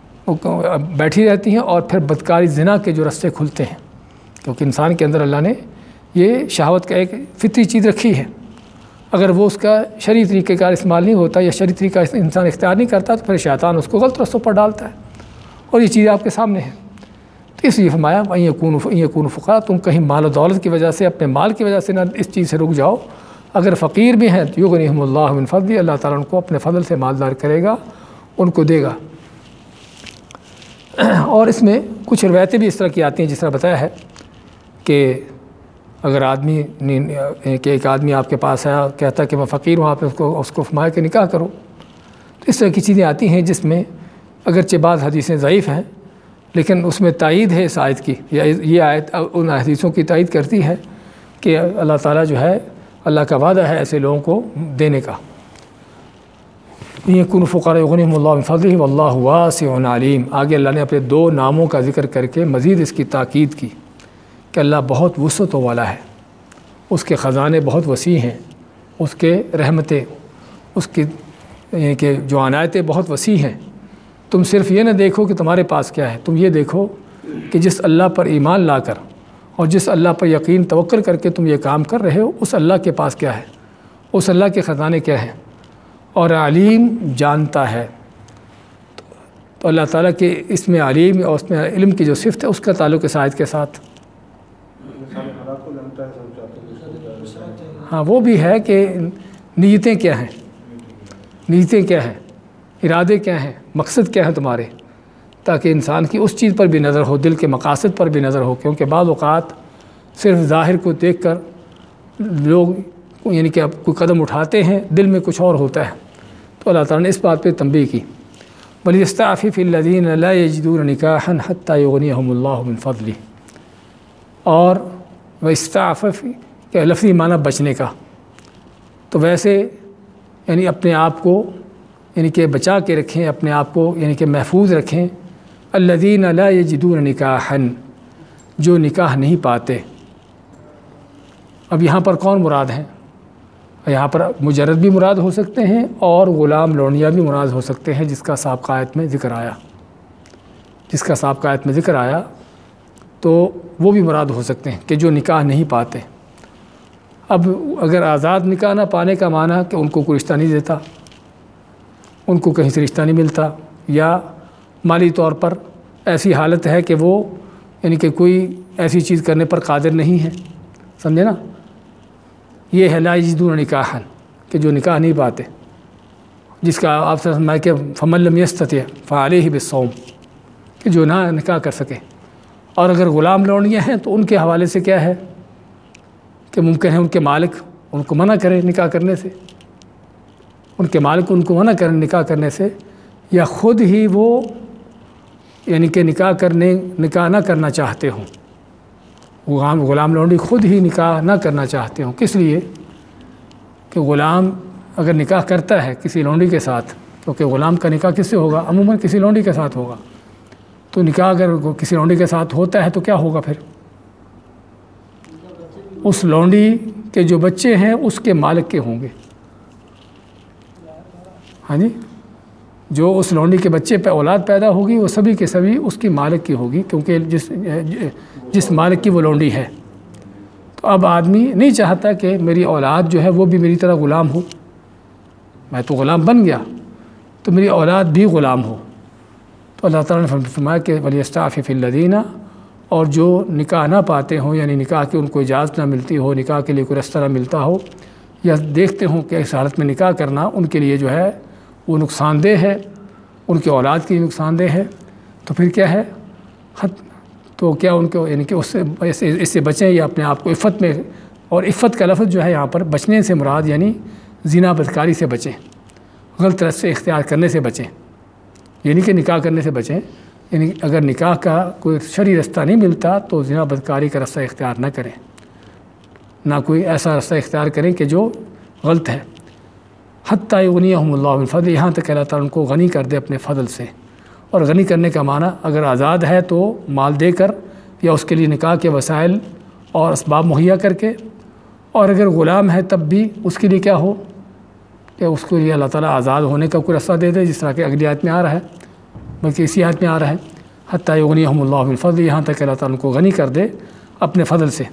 بیٹھی رہتی ہیں، اور پھر بدکاری زنا کے جو رستے کھلتے ہیں، کیونکہ انسان کے اندر اللہ نے یہ شہوت کا ایک فطری چیز رکھی ہے۔ اگر وہ اس کا شرعی طریقہ کار استعمال نہیں ہوتا یا شرعی طریقہ انسان اختیار نہیں کرتا، تو پھر شیطان اس کو غلط رستوں پر ڈالتا ہے، اور یہ چیزیں آپ کے سامنے ہیں۔ تو اس لیے فرمایا یکون فقراء، تم کہیں مال و دولت کی وجہ سے، اپنے مال کی وجہ سے نہ اس چیز سے رک جاؤ۔ اگر فقیر بھی ہیں تو یغنیہم اللہ من فضلہ، اللہ تعالیٰ ان کو اپنے فضل سے مالدار کرے گا، ان کو دے گا۔ اور اس میں کچھ روایتیں بھی اس طرح کی آتی ہیں، جس طرح بتایا ہے کہ اگر ایک آدمی آپ کے پاس آیا، کہتا ہے کہ میں فقیر ہوں، آپ اس کو فرمایا کہ نکاح کرو۔ تو اس طرح کی چیزیں آتی ہیں جس میں اگرچہ بعض حدیثیں ضعیف ہیں، لیکن اس میں تائید ہے اس آیت کی، یہ آیت ان حدیثوں کی تائید کرتی ہے کہ اللہ تعالیٰ جو ہے، اللہ کا وعدہ ہے ایسے لوگوں کو دینے کا۔ یکون فقراء یغنیہم اللہ من فضلہ واللہ واسع علیم۔ آگے اللہ نے اپنے دو ناموں کا ذکر کر کے مزید اس کی تاکید کی کہ اللہ بہت وسعت والا ہے، اس کے خزانے بہت وسیع ہیں، اس کے رحمتیں، اس کی کہ جو عنایتیں بہت وسیع ہیں۔ تم صرف یہ نہ دیکھو کہ تمہارے پاس کیا ہے، تم یہ دیکھو کہ جس اللہ پر ایمان لا کر اور جس اللہ پر یقین توکل کر کے تم یہ کام کر رہے ہو، اس اللہ کے پاس کیا ہے، اس اللہ کے خزانے کیا ہیں، اور علیم جانتا ہے۔ تو اللہ تعالیٰ کے اس میں علیم اور اس میں علم کی جو صفت ہے، اس کا تعلق اس آیت کے ساتھ ہاں وہ بھی ہے کہ نیتیں کیا ہیں، نیتیں کیا ہیں، ارادے کیا ہیں، مقصد کیا ہیں تمہارے، تاکہ انسان کی اس چیز پر بھی نظر ہو، دل کے مقاصد پر بھی نظر ہو۔ کیونکہ بعض اوقات صرف ظاہر کو دیکھ کر لوگ یعنی کہ کوئی قدم اٹھاتے ہیں، دل میں کچھ اور ہوتا ہے۔ تو اللہ تعالیٰ نے اس بات پہ تنبیہ کی، وَلْيَسْتَعْفِفِ الَّذِينَ لَا يَجِدُونَ نِكَاحًا حَتَّى يُغْنِيَهُمُ اللَّهُ مِنْ فَضْلِهِ، اور وَاسْتَعْفِفِ کہ لفظی معنی بچنے کا، تو ویسے یعنی اپنے آپ کو یعنی کہ بچا کے رکھیں، اپنے آپ کو یعنی کہ محفوظ رکھیں۔ الذین لا یجدون نکاحا، جو نکاح نہیں پاتے۔ اب یہاں پر کون مراد ہیں؟ یہاں پر مجرد بھی مراد ہو سکتے ہیں اور غلام لونڈیا بھی مراد ہو سکتے ہیں، جس کا سابقہ آیت میں ذکر آیا تو وہ بھی مراد ہو سکتے ہیں کہ جو نکاح نہیں پاتے۔ اب اگر آزاد نکاح نہ پانے کا معنی کہ ان کو کوئی رشتہ نہیں دیتا، ان کو کہیں سے رشتہ نہیں ملتا، یا مالی طور پر ایسی حالت ہے کہ وہ یعنی کہ کوئی ایسی چیز کرنے پر قادر نہیں ہے، سمجھے نا، یہ ہے لا یجدون نکاحا کہ جو نکاح نہیں پاتے، جس کا آپ سے فرمایا کہ فمن لم یستطع فعلیہ بالصوم، کہ جو نہ نکاح کر سکے۔ اور اگر غلام لونڈیاں ہیں تو ان کے حوالے سے کیا ہے کہ ممکن ہے ان کے مالک ان کو منع کریں نکاح کرنے سے، ان کے مالک ان کو منع کریں نکاح کرنے سے، یا خود ہی وہ یعنی کہ نکاح نہ کرنا چاہتے ہوں، غلام لونڈی خود ہی نکاح نہ کرنا چاہتے ہوں. کس لیے کہ غلام اگر نکاح کرتا ہے کسی لونڈی کے ساتھ، کیونکہ غلام کا نکاح کس سے ہوگا؟ عموماً کسی لونڈی کے ساتھ ہوگا. تو نکاح اگر کسی لونڈی کے ساتھ ہوتا ہے تو کیا ہوگا پھر؟ اس لونڈی کے جو بچے ہیں اس کے مالک کے ہوں گے. ہاں جی، جو اس لونڈی کے بچے پہ اولاد پیدا ہوگی وہ سبھی کے سبھی اس کی مالک کی ہوگی، کیونکہ جس مالک کی وہ لونڈی ہے. تو اب آدمی نہیں چاہتا کہ میری اولاد جو ہے وہ بھی میری طرح غلام ہو. میں تو غلام بن گیا تو میری اولاد بھی غلام ہو. تو اللہ تعالیٰ نے فرمایا کہ وَلْيَسْتَعْفِفِ الَّذِينَ، اور جو نکاح نہ پاتے ہوں، یعنی نکاح کی ان کو اجازت نہ ملتی ہو، نکاح کے لیے کوئی رستہ نہ ملتا ہو، یا دیکھتے ہوں کہ اس حالت میں نکاح کرنا ان کے لیے جو ہے وہ نقصان دہ ہے، ان کی اولاد کے لیے نقصان دہ ہے. تو پھر کیا ہے؟ تو کیا ان کو یعنی کہ اس سے بچیں یا اپنے آپ کو عفت میں، اور عفت کا لفظ جو ہے یہاں پر بچنے سے مراد یعنی زنا بدکاری سے بچیں، غلط راستے اختیار کرنے سے بچیں. یعنی کہ نکاح کرنے سے بچیں، یعنی اگر نکاح کا کوئی شرعی رستہ نہیں ملتا تو زنا بدکاری کا رستہ اختیار نہ کریں، نہ کوئی ایسا رستہ اختیار کریں کہ جو غلط ہے. حتیٰ یغنیہم اللہ من فضلہ، یہاں تک کہ اللہ تعالیٰ ان کو غنی کر دے اپنے فضل سے. اور غنی کرنے کا معنی اگر آزاد ہے تو مال دے کر، یا اس کے لیے نکاح کے وسائل اور اسباب مہیا کر کے، اور اگر غلام ہے تب بھی اس کے لیے کیا ہو کہ اس کے لیے اللہ تعالیٰ آزاد ہونے کا کوئی رستہ دے دے، جس طرح کہ اگلی آیت میں آ رہا ہے، بلکہ اسی آیت میں آ رہا ہے حتیٰ یغنیہم اللہ من فضلہ، یہاں تک کہ اللہ تعالیٰ ان کو غنی کر دے اپنے فضل سے.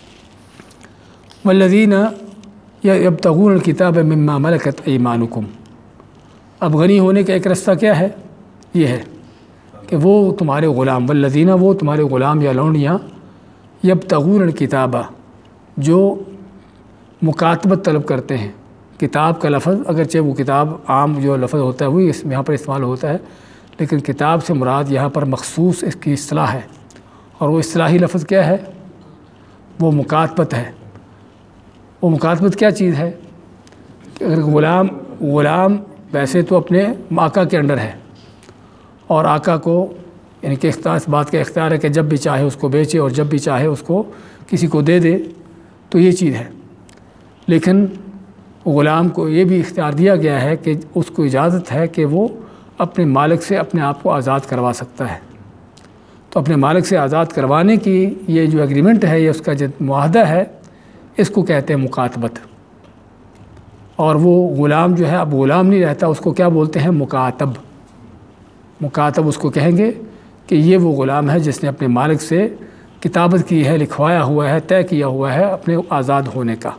والذین یبتغون الکتاب مما ملکت ایمانکم، اب غنی ہونے کا ایک رستہ کیا ہے؟ یہ ہے کہ وہ تمہارے غلام، والذین وہ تمہارے غلام یا لونڈیاں، یبتغون الکتاب جو مکاتبت طلب کرتے ہیں. کتاب کا لفظ اگرچہ وہ کتاب عام جو لفظ ہوتا ہے وہی یہاں پر استعمال ہوتا ہے، لیکن کتاب سے مراد یہاں پر مخصوص اس کی اصطلاح ہے، اور وہ اصطلاحی لفظ کیا ہے؟ وہ مکاتبت ہے. وہ مکاتبت کیا چیز ہے کہ اگر غلام ویسے تو اپنے آقا کے انڈر ہے، اور آقا کو یعنی کہ اس بات کا اختیار ہے کہ جب بھی چاہے اس کو بیچے اور جب بھی چاہے اس کو کسی کو دے دے، تو یہ چیز ہے. لیکن غلام کو یہ بھی اختیار دیا گیا ہے کہ اس کو اجازت ہے کہ وہ اپنے مالک سے اپنے آپ کو آزاد کروا سکتا ہے. تو اپنے مالک سے آزاد کروانے کی یہ جو ایگریمنٹ ہے، یہ اس کا جو معاہدہ ہے، اس کو کہتے ہیں مکاتبت. اور وہ غلام جو ہے اب غلام نہیں رہتا، اس کو کیا بولتے ہیں؟ مکاتب. مکاتب اس کو کہیں گے کہ یہ وہ غلام ہے جس نے اپنے مالک سے کتابت کی ہے، لکھوایا ہوا ہے، طے کیا ہوا ہے اپنے آزاد ہونے کا.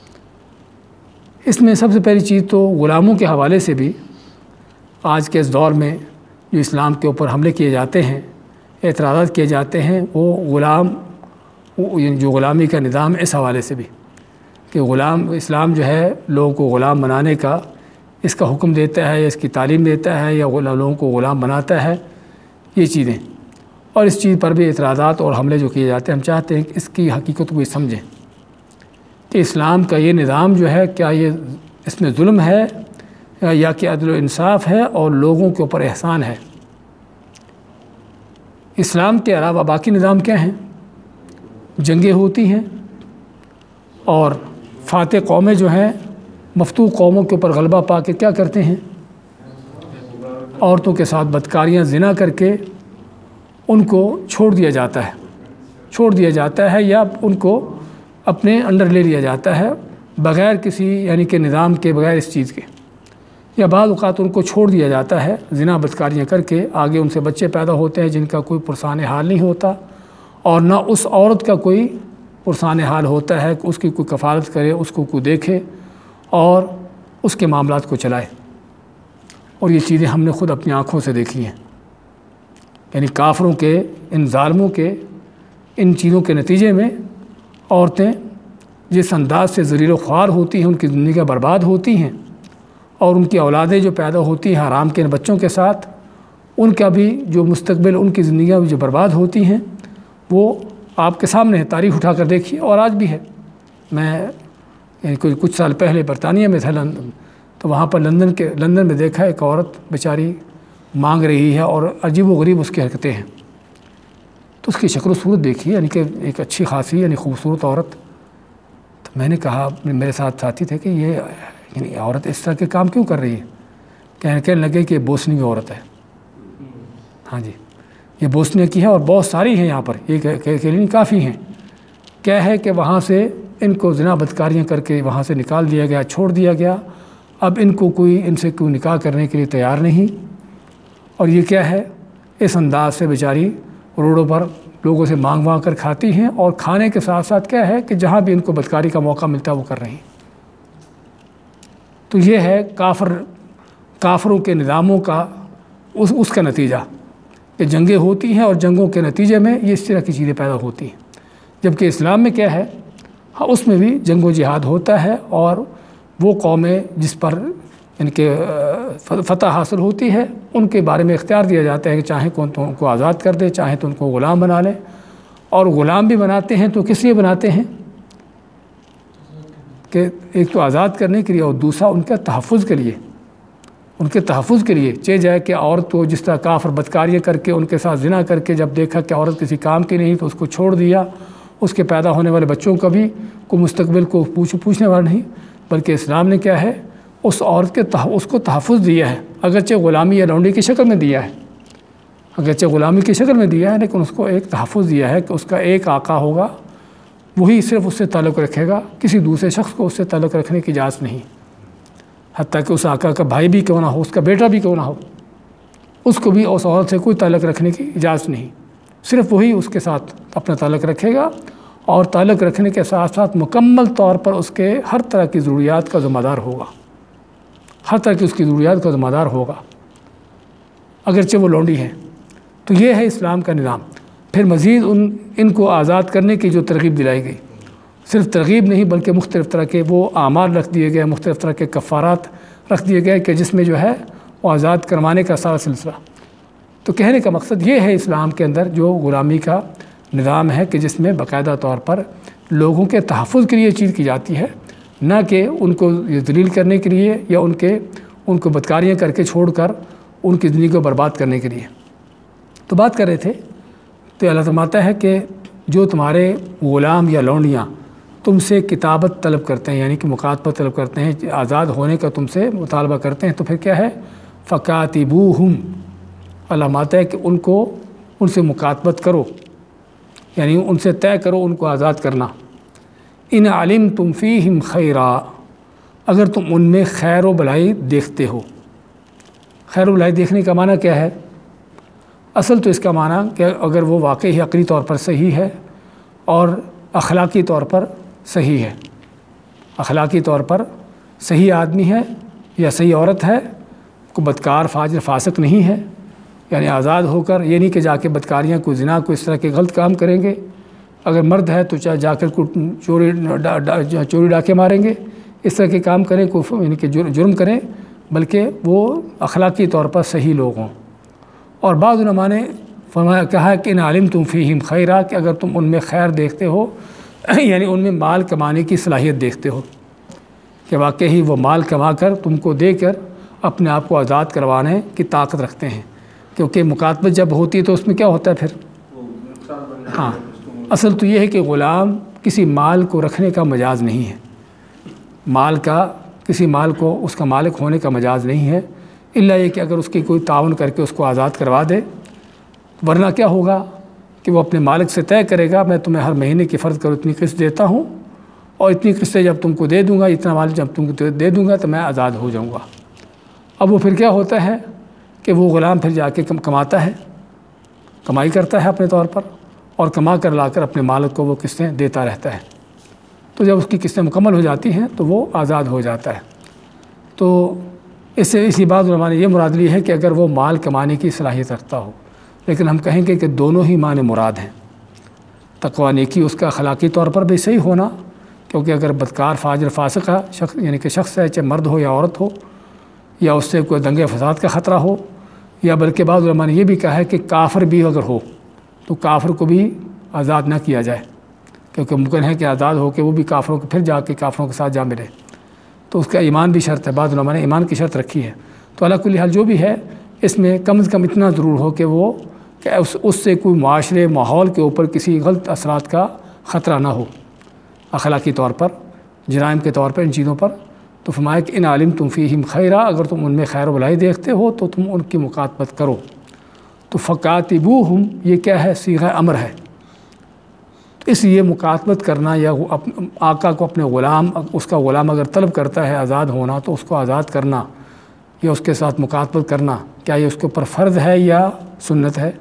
اس میں سب سے پہلی چیز تو غلاموں کے حوالے سے بھی آج کے اس دور میں جو اسلام کے اوپر حملے کیے جاتے ہیں، اعتراضات کیے جاتے ہیں، وہ جو غلامی کا نظام، اس حوالے سے بھی کہ اسلام جو ہے لوگوں کو غلام بنانے کا اس کا حکم دیتا ہے، یا اس کی تعلیم دیتا ہے، یا لوگوں کو غلام بناتا ہے، یہ چیزیں. اور اس چیز پر بھی اعتراضات اور حملے جو کیے جاتے ہیں، ہم چاہتے ہیں کہ اس کی حقیقت کو بھی سمجھیں کہ اسلام کا یہ نظام جو ہے کیا یہ اس میں ظلم ہے یا کہ عدل و انصاف ہے اور لوگوں کے اوپر احسان ہے. اسلام کے علاوہ باقی نظام کیا ہیں؟ جنگیں ہوتی ہیں، اور فاتح قومیں جو ہیں مفتوح قوموں کے اوپر غلبہ پا کے کیا کرتے ہیں؟ عورتوں کے ساتھ بدکاریاں زنا کر کے ان کو چھوڑ دیا جاتا ہے یا ان کو اپنے انڈر لے لیا جاتا ہے بغیر کسی یعنی کہ نظام کے، بغیر اس چیز کے، یا بعض اوقات ان کو چھوڑ دیا جاتا ہے زنا بدکاریاں کر کے. آگے ان سے بچے پیدا ہوتے ہیں جن کا کوئی پرسان حال نہیں ہوتا، اور نہ اس عورت کا کوئی پرسان حال ہوتا ہے کہ اس کی کوئی کفالت کرے، اس کو کوئی دیکھے اور اس کے معاملات کو چلائے. اور یہ چیزیں ہم نے خود اپنی آنکھوں سے دیکھی ہیں. یعنی کافروں کے، ان ظالموں کے ان چیزوں کے نتیجے میں عورتیں جس انداز سے ذلیل و خوار ہوتی ہیں، ان کی زندگیاں برباد ہوتی ہیں، اور ان کی اولادیں جو پیدا ہوتی ہیں حرام کے بچوں کے ساتھ، ان کا بھی جو مستقبل، ان کی زندگیاں جو برباد ہوتی ہیں، وہ آپ کے سامنے ہے. تاریخ اٹھا کر دیکھیے، اور آج بھی ہے. میں کچھ سال پہلے برطانیہ میں تھا، تو وہاں پر لندن میں دیکھا ایک عورت بیچاری مانگ رہی ہے، اور عجیب و غریب اس کی حرکتیں ہیں. تو اس کی شکل و صورت دیکھی، یعنی کہ ایک اچھی خاصی یعنی خوبصورت عورت. تو میں نے کہا، میرے ساتھ ساتھی تھے کہ یہ یعنی عورت اس طرح کے کام کیوں کر رہی ہے؟ کہنے لگے کہ یہ بوسنی کی عورت ہے. ہاں جی، یہ بوسنیا کی ہے اور بہت ساری ہیں یہاں پر، یہ اکیلی نہیں کافی ہیں. کیا ہے کہ وہاں سے ان کو زنا بدکاریاں کر کے وہاں سے نکال دیا گیا، چھوڑ دیا گیا. اب ان سے کوئی نکاح کرنے کے لیے تیار نہیں. اور یہ کیا ہے، اس انداز سے بیچاری روڈوں پر لوگوں سے مانگ کر کھاتی ہیں، اور کھانے کے ساتھ ساتھ کیا ہے کہ جہاں بھی ان کو بدکاری کا موقع ملتا ہے وہ کر رہی ہیں. تو یہ ہے کافروں کے نظاموں کا اس کا نتیجہ کہ جنگیں ہوتی ہیں، اور جنگوں کے نتیجے میں یہ اس طرح کی چیزیں پیدا ہوتی ہیں. جبکہ اسلام میں کیا ہے، ہاں اس میں بھی جنگ و جہاد ہوتا ہے، اور وہ قومیں جس پر ان کے فتح حاصل ہوتی ہے ان کے بارے میں اختیار دیا جاتا ہے کہ چاہیں تو ان کو آزاد کر دے، چاہیں تو ان کو غلام بنا لیں. اور غلام بھی بناتے ہیں تو کس لیے بناتے ہیں کہ ایک تو آزاد کرنے کے لیے، اور دوسرا ان کے تحفظ کے لیے. ان کے تحفظ کے لیے چاہے جائے کہ عورت کو جس طرح کافر بدکاریاں کر کے ان کے ساتھ زنا کر کے جب دیکھا کہ عورت کسی کام کی نہیں تو اس کو چھوڑ دیا. اس کے پیدا ہونے والے بچوں کا بھی کوئی مستقبل کو پوچھنے والا نہیں، بلکہ اسلام نے کیا ہے اس عورت کے اس کو تحفظ دیا ہے. اگرچہ غلامی یا لونڈی کی شکل میں دیا ہے، اگرچہ غلامی کی شکل میں دیا ہے، لیکن اس کو ایک تحفظ دیا ہے کہ اس کا ایک آقا ہوگا، وہی صرف اس سے تعلق رکھے گا، کسی دوسرے شخص کو اس سے تعلق رکھنے کی اجازت نہیں. حتیٰ کہ اس آقا کا بھائی بھی کیوں نہ ہو، اس کا بیٹا بھی کیوں نہ ہو، اس کو بھی اس عورت سے کوئی تعلق رکھنے کی اجازت نہیں. صرف وہی اس کے ساتھ اپنا تعلق رکھے گا، اور تعلق رکھنے کے ساتھ ساتھ مکمل طور پر اس کے ہر طرح کی ضروریات کا ذمہ دار ہوگا، ہر طرح کی اس کی ضروریات کا ذمہ دار ہوگا اگرچہ وہ لونڈی ہے. تو یہ ہے اسلام کا نظام. پھر مزید ان کو آزاد کرنے کی جو ترغیب دلائی گئی، صرف ترغیب نہیں بلکہ مختلف طرح کے وہ اعمال رکھ دیے گئے، مختلف طرح کے کفارات رکھ دیے گئے کہ جس میں جو ہے وہ آزاد کروانے کا سارا سلسلہ. تو کہنے کا مقصد یہ ہے اسلام کے اندر جو غلامی کا نظام ہے کہ جس میں باقاعدہ طور پر لوگوں کے تحفظ کے لیے چیز کی جاتی ہے، نہ کہ ان کو ذلیل کرنے کے لیے یا ان کو بدکاریاں کر کے چھوڑ کر ان کی زندگی کو برباد کرنے کے لیے. تو بات کر رہے تھے تو اللہ فرماتا ہے کہ جو تمہارے غلام یا لونڈیاں تم سے کتابت طلب کرتے ہیں، یعنی کہ مکاتبہ طلب کرتے ہیں، آزاد ہونے کا تم سے مطالبہ کرتے ہیں، تو پھر کیا ہے فَكَاتِبُوهُمْ. اللہ فرماتا ہے کہ ان سے مکاتبت کرو، یعنی ان سے طے کرو ان کو آزاد کرنا. ان علمتم فیہم خیرا، اگر تم ان میں خیر و بھلائی دیکھتے ہو. خیر و بھلائی دیکھنے کا معنی کیا ہے؟ اصل تو اس کا معنی کہ اگر وہ واقعی عقلی طور پر صحیح ہے اور اخلاقی طور پر صحیح ہے، اخلاقی طور پر صحیح آدمی ہے یا صحیح عورت ہے، کوئی بدکار فاجر فاسق نہیں ہے، یعنی آزاد ہو کر یہ نہیں کہ جا کے بدکاریاں کوئی زنا کوئی اس طرح کے غلط کام کریں گے. اگر مرد ہے تو چاہے جا کر چوری ڈاکے ماریں گے، اس طرح کے کام کریں، کوئی یعنی کہ جرم کریں، بلکہ وہ اخلاقی طور پر صحیح لوگ ہوں. اور بعض علماء نے فرمایا کہا کہ ان علمتم فیہم خیرا، کہ اگر تم ان میں خیر دیکھتے ہو یعنی ان میں مال کمانے کی صلاحیت دیکھتے ہو کہ واقعی وہ مال کما کر تم کو دے کر اپنے آپ کو آزاد کروانے کی طاقت رکھتے ہیں. کیونکہ مکاتبت جب ہوتی ہے تو اس میں کیا ہوتا ہے پھر ہاں اصل تو یہ ہے کہ غلام کسی مال کو رکھنے کا مجاز نہیں ہے، کسی مال کو اس کا مالک ہونے کا مجاز نہیں ہے، الا یہ کہ اگر اس کی کوئی تعاون کر کے اس کو آزاد کروا دے. ورنہ کیا ہوگا کہ وہ اپنے مالک سے طے کرے گا میں تمہیں ہر مہینے کی فرض کرو اتنی قسط دیتا ہوں، اور اتنی قسطیں جب تم کو دے دوں گا، اتنا مال جب تم کو دے دوں گا تو میں آزاد ہو جاؤں گا. اب وہ پھر کیا ہوتا ہے کہ وہ غلام پھر جا کے کماتا ہے، کمائی کرتا ہے اپنے طور پر، اور کما کر لا کر اپنے مالک کو وہ قسطیں دیتا رہتا ہے. تو جب اس کی قسطیں مکمل ہو جاتی ہیں تو وہ آزاد ہو جاتا ہے. تو اسی بات علماء نے یہ مراد لی ہے کہ اگر وہ مال کمانے کی صلاحیت رکھتا ہو، لیکن ہم کہیں گے کہ دونوں ہی معنی مراد ہیں. تقویٰ نیکی اس کا اخلاقی طور پر بھی صحیح ہونا، کیونکہ اگر بدکار فاجر فاسق ہے شخص، یعنی کہ شخص ہے چاہے مرد ہو یا عورت ہو، یا اس سے کوئی دنگے فساد کا خطرہ ہو، یا بلکہ بعض علماء نے یہ بھی کہا ہے کہ کافر بھی اگر ہو تو کافر کو بھی آزاد نہ کیا جائے، کیونکہ ممکن ہے کہ آزاد ہو کے وہ بھی کافروں کے پھر جا کے کافروں کے ساتھ جا ملے، تو اس کا ایمان بھی شرط ہے. بعض علماء نے ایمان کی شرط رکھی ہے. تو علی کل حال جو بھی ہے اس میں کم از کم اتنا ضرور ہو کہ وہ کہ اس سے کوئی معاشرے ماحول کے اوپر کسی غلط اثرات کا خطرہ نہ ہو اخلاقی طور پر، جرائم کے طور پر، ان چیزوں پر۔ تو فرمایا کہ ان علمتم فیہم خیرا، اگر تم ان میں خیر و بھلائی دیکھتے ہو تو تم ان کی مکاتبت کرو۔ تو فکاتبوہم یہ کیا ہے؟ صیغہ امر ہے۔ اس لیے مکاتبت کرنا یا آقا کو اپنے غلام، اس کا غلام اگر طلب کرتا ہے آزاد ہونا تو اس کو آزاد کرنا یا اس کے ساتھ مکاتبت کرنا، کیا یہ اس کے اوپر فرض ہے یا سنت ہے؟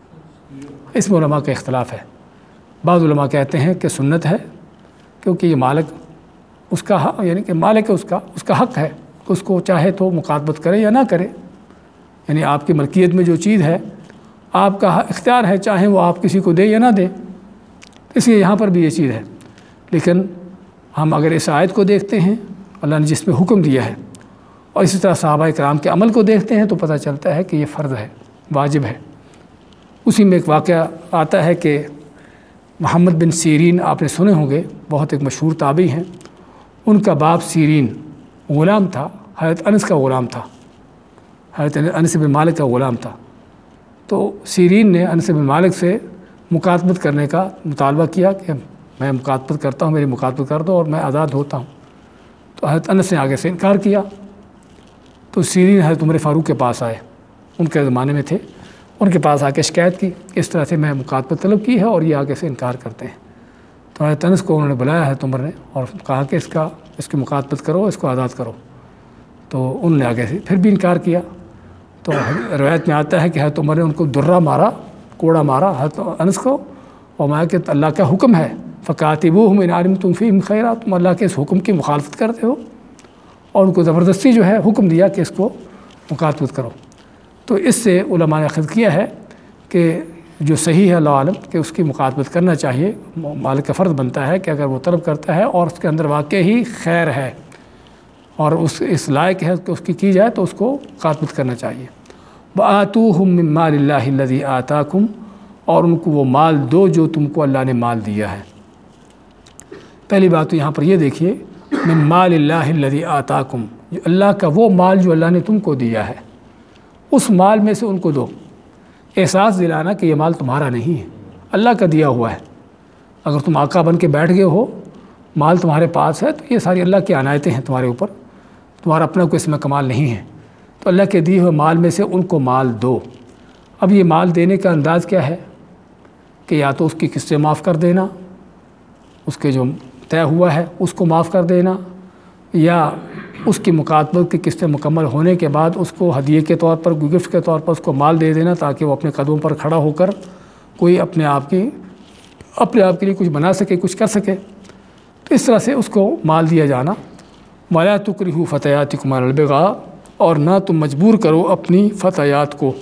اس میں علماء کا اختلاف ہے۔ بعض علماء کہتے ہیں کہ سنت ہے، کیونکہ یہ مالک اس کا حق، یعنی کہ مالک ہے، اس کا حق ہے، اس کو چاہے تو مکاتبت کرے یا نہ کرے، یعنی آپ کی ملکیت میں جو چیز ہے آپ کا اختیار ہے، چاہے وہ آپ کسی کو دے یا نہ دے۔ اس لیے یہاں پر بھی یہ چیز ہے۔ لیکن ہم اگر اس آیت کو دیکھتے ہیں اللہ نے جس میں حکم دیا ہے، اور اسی طرح صحابہ کرام کے عمل کو دیکھتے ہیں تو پتہ چلتا ہے کہ یہ فرض ہے، واجب ہے۔ اسی میں ایک واقعہ آتا ہے کہ محمد بن سیرین، آپ نے سنے ہوں گے، بہت ایک مشہور تابعی ہیں، ان کا باپ سیرین غلام تھا، حضرت انس کا غلام تھا، حضرت انس بن مالک کا غلام تھا۔ تو سیرین نے انس بن مالک سے مکاتبت کرنے کا مطالبہ کیا کہ میں مکاتبت کرتا ہوں، میری مکاتبت کر دو اور میں آزاد ہوتا ہوں۔ تو حضرت انس نے آگے سے انکار کیا۔ تو سیرین حضرت عمر فاروق کے پاس آئے، ان کے زمانے میں تھے، ان کے پاس آ کے شکایت کی اس طرح سے میں مکاتبت طلب کی ہے اور یہ آگے سے انکار کرتے ہیں۔ تو حضرت انس کو انہوں نے بلایا حضرت عمر نے اور کہا کہ اس کی مکاتبت کرو، اس کو آزاد کرو۔ تو انہوں نے آگے سے پھر بھی انکار کیا۔ تو روایت میں آتا ہے کہ حضرت عمر نے ان کو درہ مارا، کوڑا مارا حضرت انس کو، اور میں کہ اللہ کا حکم ہے فکاتبوہم ان علمتم فیہم خیرا، تم اللہ کے اس حکم کی مخالفت کرتے ہو، اور ان کو زبردستی جو ہے حکم دیا کہ اس کو مکاتبت کرو۔ تو اس سے علماء نے اخذ کیا ہے کہ جو صحیح ہے اللہ عالم کہ اس کی مکاتبت کرنا چاہیے، مالک کا فرض بنتا ہے کہ اگر وہ طلب کرتا ہے اور اس کے اندر واقعی خیر ہے اور اس لائق ہے کہ اس کی جائے تو اس کو مکاتبت کرنا چاہیے۔ وآتوہم من مال اللہ الذی آتاکم، اور ان کو وہ مال دو جو تم کو اللہ نے مال دیا ہے۔ پہلی بات تو یہاں پر یہ دیکھیے، من مال اللہ الذی آتاکم، جو اللہ کا وہ مال جو اللہ نے تم کو دیا ہے، اس مال میں سے ان کو دو۔ احساس دلانا کہ یہ مال تمہارا نہیں ہے، اللہ کا دیا ہوا ہے۔ اگر تم آقا بن کے بیٹھ گئے ہو، مال تمہارے پاس ہے، تو یہ ساری اللہ کی عنایتیں ہیں تمہارے اوپر، تمہارا اپنا کوئی اس میں کمال نہیں ہے۔ تو اللہ کے دیے ہوئے مال میں سے ان کو مال دو۔ اب یہ مال دینے کا انداز کیا ہے کہ یا تو اس کی قسطیں معاف کر دینا، اس کے جو طے ہوا ہے اس کو معاف کر دینا، یا اس کی مکاتبت کی قسطیں مکمل ہونے کے بعد اس کو ہدیے کے طور پر، گفٹ کے طور پر اس کو مال دے دینا، تاکہ وہ اپنے قدموں پر کھڑا ہو کر کوئی اپنے آپ کے لیے کچھ بنا سکے، کچھ کر سکے۔ تو اس طرح سے اس کو مال دیا جانا۔ وَلَا تُكْرِهُوا فَتَيَاتِكُمْ عَلَى الْبِغَاءِ، اور نہ تم مجبور کرو اپنی فتیات کو۔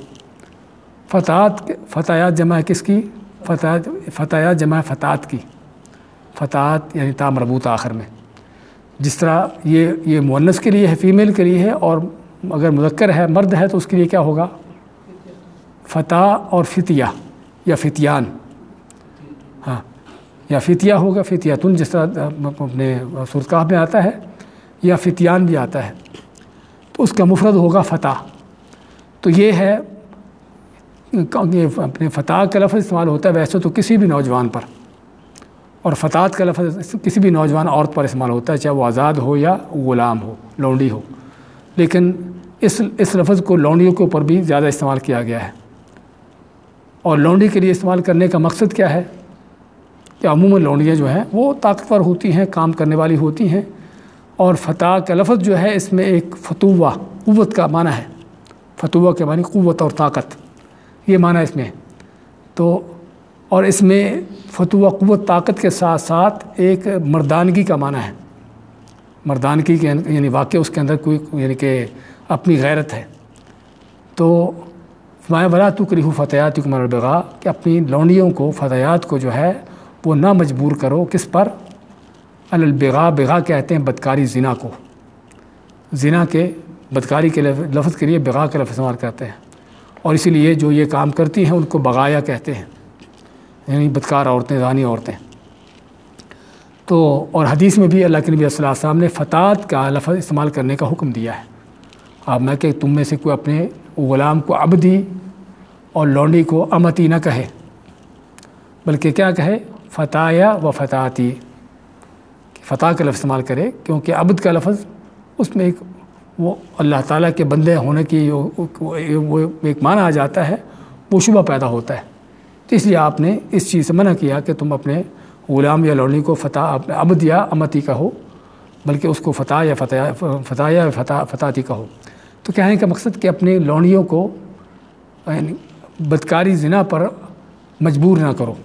فتیات جمع کس کی؟ فتیات جمع فتات کی، فتات یعنی تا مربوط آخر میں۔ جس طرح یہ مؤنث کے لیے ہے، فیمیل کے لیے ہے، اور اگر مذکر ہے، مرد ہے، تو اس کے لیے کیا ہوگا؟ فتا اور فتیہ یا فتیان، ہاں، یا فتیہ ہوگا، فتیاتن جس طرح اپنے سورۃ کہف میں آتا ہے، یا فتیان بھی آتا ہے، تو اس کا مفرد ہوگا فتح۔ تو یہ ہے اپنے فتح کا لفظ استعمال ہوتا ہے ویسے تو کسی بھی نوجوان پر، اور فتات کا لفظ کسی بھی نوجوان عورت پر استعمال ہوتا ہے، چاہے وہ آزاد ہو یا غلام ہو، لونڈی ہو۔ لیکن اس لفظ کو لونڈیوں کے اوپر بھی زیادہ استعمال کیا گیا ہے۔ اور لونڈی کے لیے استعمال کرنے کا مقصد کیا ہے کہ عموماً لونڈیاں جو ہیں وہ طاقتور ہوتی ہیں، کام کرنے والی ہوتی ہیں، اور فتح کا لفظ جو ہے اس میں ایک فتوہ، قوت کا معنی ہے۔ فتوہ کے معنی قوت اور طاقت، یہ معنی اس میں۔ تو اور اس میں فتوہ قوت طاقت کے ساتھ ساتھ ایک مردانگی کا معنی ہے، مردانگی کے یعنی واقع اس کے اندر کوئی یعنی کہ اپنی غیرت ہے۔ تو وَلَا تُكْرِهُوا فَتَيَاتِكُمْ عَلَى الْبِغَاءِ، کہ اپنی لونڈیوں کو، فتیات کو جو ہے وہ نہ مجبور کرو، کس پر؟ علی البغاء، بغاء کہتے ہیں بدکاری، زنا کو، زنا کے بدکاری کے لفظ کے لیے بغاء کا لفظ استعمال کرتے ہیں، اور اسی لیے جو یہ کام کرتی ہیں ان کو بغایا کہتے ہیں، یعنی بدکار عورتیں، زانی عورتیں۔ تو اور حدیث میں بھی اللہ کے نبی صلی اللہ علیہ وسلم نے فتات کا لفظ استعمال کرنے کا حکم دیا ہے۔ اب میں کہ تم میں سے کوئی اپنے غلام کو عبدی اور لونڈی کو امتی نہ کہے، بلکہ کیا کہے، فتایا و فتاتی، فتح کا لفظ استعمال کرے، کیونکہ عبد کا لفظ اس میں ایک وہ اللہ تعالیٰ کے بندے ہونے کی وہ ایک معنی آ جاتا ہے، وہ شبہ پیدا ہوتا ہے۔ تو اس لیے آپ نے اس چیز سے منع کیا کہ تم اپنے غلام یا لونڈی کو عبد یا امتی کہو، بلکہ اس کو فتح یا فتاتی کہو۔ تو کہنے کا مقصد کہ اپنے لونڈیوں کو یعنی بدکاری زنا پر مجبور نہ کرو۔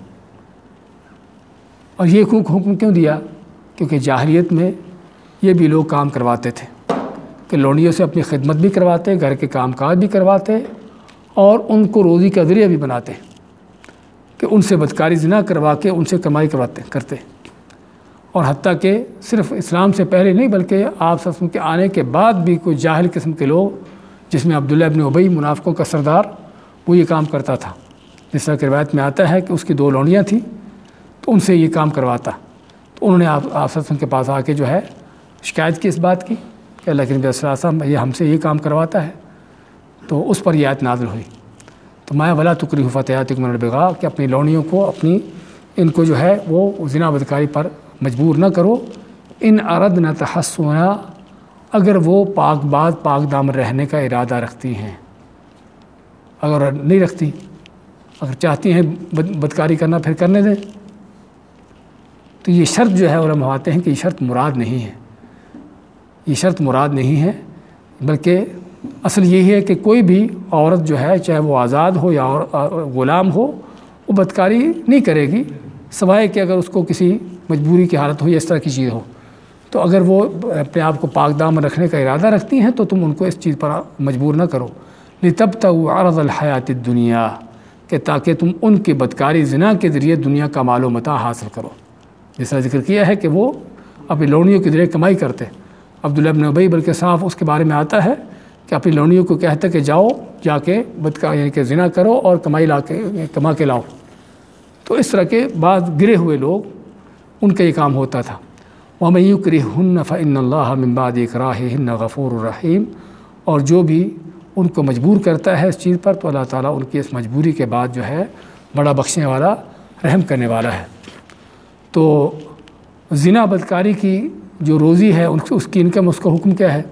اور یہ حکم کیوں دیا؟ کیونکہ جاہلیت میں یہ بھی لوگ کام کرواتے تھے کہ لونڈیوں سے اپنی خدمت بھی کرواتے، گھر کے کام کاج بھی کرواتے، اور ان کو روزی کا ذریعہ بھی بناتے کہ ان سے بدکاری زنا کروا کے ان سے کمائی کرتے۔ اور حتیٰ کہ صرف اسلام سے پہلے نہیں بلکہ آپ صلی اللہ علیہ وسلم کے آنے کے بعد بھی کوئی جاہل قسم کے لوگ، جس میں عبداللہ ابن ابی منافقوں کا سردار، وہ یہ کام کرتا تھا۔ جس طرح کہ روایت میں آتا ہے کہ اس کی 2 لونڈیاں تھیں تو ان سے یہ کام کرواتا، تو انہوں نے آپ صلی اللہ علیہ وسلم کے پاس آ کے جو ہے شکایت کی اس بات کی کہ اللہ کے نبی صلی اللہ علیہ وسلم یہ ہم سے یہ کام کرواتا ہے، تو اس پر یہ آیت نازل ہوئی۔ تو ما ولا تکرہوا فتیاتکم من البغاء، کہ اپنی لونڈیوں کو ان کو جو ہے وہ زنا بدکاری پر مجبور نہ کرو، ان اردنا تحصنا، اگر وہ پاک دامن رہنے کا ارادہ رکھتی ہیں، اگر نہیں رکھتی، اگر چاہتی ہیں بدکاری کرنا پھر کرنے دیں۔ تو یہ شرط جو ہے علماء فرماتے ہیں کہ یہ شرط مراد نہیں ہے، یہ شرط مراد نہیں ہے، بلکہ اصل یہی ہے کہ کوئی بھی عورت جو ہے چاہے وہ آزاد ہو یا غلام ہو، وہ بدکاری نہیں کرے گی، سوائے کہ اگر اس کو کسی مجبوری کی حالت ہو یا اس طرح کی چیز ہو۔ تو اگر وہ اپنے آپ کو پاک دامن رکھنے کا ارادہ رکھتی ہیں تو تم ان کو اس چیز پر مجبور نہ کرو، لتبتغوا عرض الحیات الدنیا، کہ تاکہ تم ان کی بدکاری زنا کے ذریعے دنیا کا مال و متاع حاصل کرو۔ جس طرح ذکر کیا ہے کہ وہ اپنی لونڈیوں کے ذریعے کمائی کرتے، عبداللہ ابن ابی بلکہ صاف اس کے بارے میں آتا ہے کہ اپنی لونڈیوں کو کہتے کہ جاؤ جا کے بدکاری یعنی کہ زنا کرو اور کما کے لاؤ۔ تو اس طرح کے بعض گرے ہوئے لوگ، ان کا یہ کام ہوتا تھا۔ وَمَن يُكْرِهُنَّ فَإِنَّ اللَّهَ مِن بَعْدِ إِكْرَاهِهِنَّ غَفُورٌ رَحِيمٌ، اور جو بھی ان کو مجبور کرتا ہے اس چیز پر تو اللہ تعالیٰ ان کی اس مجبوری کے بعد جو ہے بڑا بخشنے والا، رحم کرنے والا ہے۔ تو زنا بدکاری کی جو روزی ہے اس کی انکم، اس کا حکم کیا ہے؟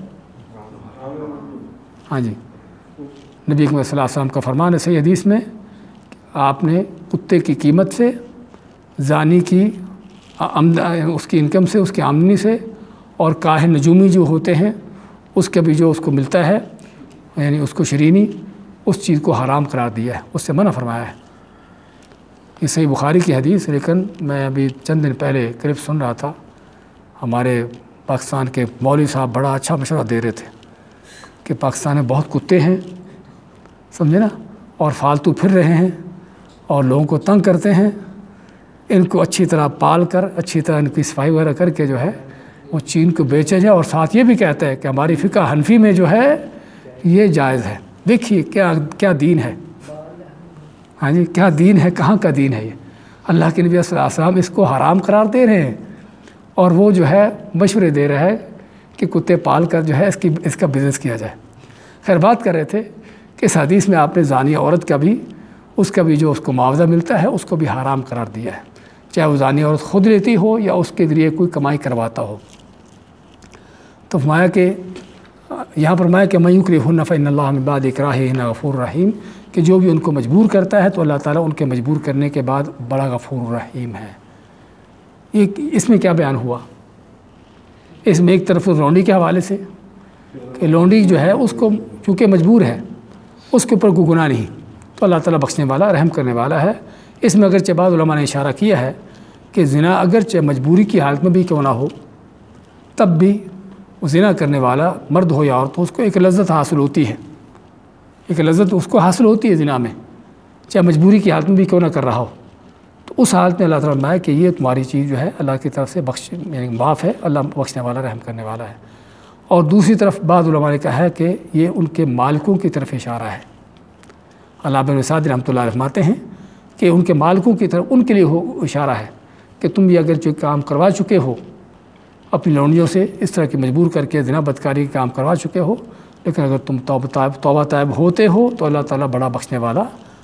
ہاں جی، نبی اکرم صلی اللہ علیہ وسلم کا فرمان ہے صحیح حدیث میں، آپ نے کتے کی قیمت سے، زانی کی اس کی انکم سے، اس کی آمدنی سے، اور کاہن نجومی جو ہوتے ہیں اس کا بھی جو اس کو ملتا ہے یعنی اس کو شرینی، اس چیز کو حرام قرار دیا ہے، اس سے منع فرمایا ہے۔ یہ صحیح بخاری کی حدیث، لیکن میں ابھی چند دن پہلے قریب سن رہا تھا، ہمارے پاکستان کے مولوی صاحب بڑا اچھا مشورہ دے رہے تھے کہ پاکستان میں بہت کتے ہیں، سمجھے نا، اور فالتو پھر رہے ہیں اور لوگوں کو تنگ کرتے ہیں، ان کو اچھی طرح پال کر، اچھی طرح ان کی صفائی وغیرہ کر کے جو ہے وہ چین کو بیچے جائے، اور ساتھ یہ بھی کہتا ہے کہ ہماری فقہ حنفی میں جو ہے یہ جائز ہے۔ دیکھیے کیا دین ہے، ہاں جی، کیا دین ہے، کہاں کا دین ہے یہ؟ اللہ کے نبی صلی اللہ علیہ وسلم اس کو حرام قرار دے رہے ہیں، اور وہ جو ہے مشورے دے رہا ہے کہ کتے پال کر جو ہے اس کا بزنس کیا جائے۔ خیر، بات کر رہے تھے کہ اس حدیث میں آپ نے زانی عورت کا بھی جو اس کو معاوضہ ملتا ہے اس کو بھی حرام قرار دیا ہے، چاہے وہ زانی عورت خود لیتی ہو یا اس کے ذریعے کوئی کمائی کرواتا ہو۔ تو فرمایا کہ یہاں پر فرمایا کہ مَن یُکرِهُنَّ فَإِنَّ اللَّهَ مِن بَعْدِ إِکْرَاهِهِنَّ غَفُورٌ رَحِيمٌ، کہ جو بھی ان کو مجبور کرتا ہے تو اللہ تعالیٰ ان کے مجبور کرنے کے بعد بڑا غفور رحیم ہے۔ اس میں کیا بیان ہوا؟ اس میں ایک طرف لونڈی کے حوالے سے کہ لونڈی جو ہے اس کو چونکہ مجبور ہے، اس کے اوپر کوئی گناہ نہیں، تو اللہ تعالیٰ بخشنے والا، رحم کرنے والا ہے۔ اس میں اگرچہ بعض علماء نے اشارہ کیا ہے کہ زنا اگرچہ مجبوری کی حالت میں بھی کیوں نہ ہو، تب بھی زنا کرنے والا مرد ہو یا عورت ہو، اس کو ایک لذت حاصل ہوتی ہے، ایک لذت اس کو حاصل ہوتی ہے زنا میں، چاہے مجبوری کی حالت میں بھی کیوں نہ کر رہا ہو۔ تو اس حالت میں اللہ تعالیٰ فرمایا کہ یہ تمہاری چیز جو ہے اللہ کی طرف سے یعنی معاف ہے، اللہ بخشنے والا، رحم کرنے والا ہے۔ اور دوسری طرف بعض علماء نے کہا ہے کہ یہ ان کے مالکوں کی طرف اشارہ ہے۔ علامہ ابن سعدی رحمۃ اللہ علیہ فرماتے ہیں کہ ان کے مالکوں کی طرف ان کے لیے اشارہ ہے کہ تم بھی اگر جو کام کروا چکے ہو اپنی لونڈیوں سے، اس طرح کی مجبور کر کے زنا بدکاری کا کام کروا چکے ہو، لیکن اگر تم توبہ طائب ہوتے ہو تو اللہ تعالیٰ بڑا بخشنے والا،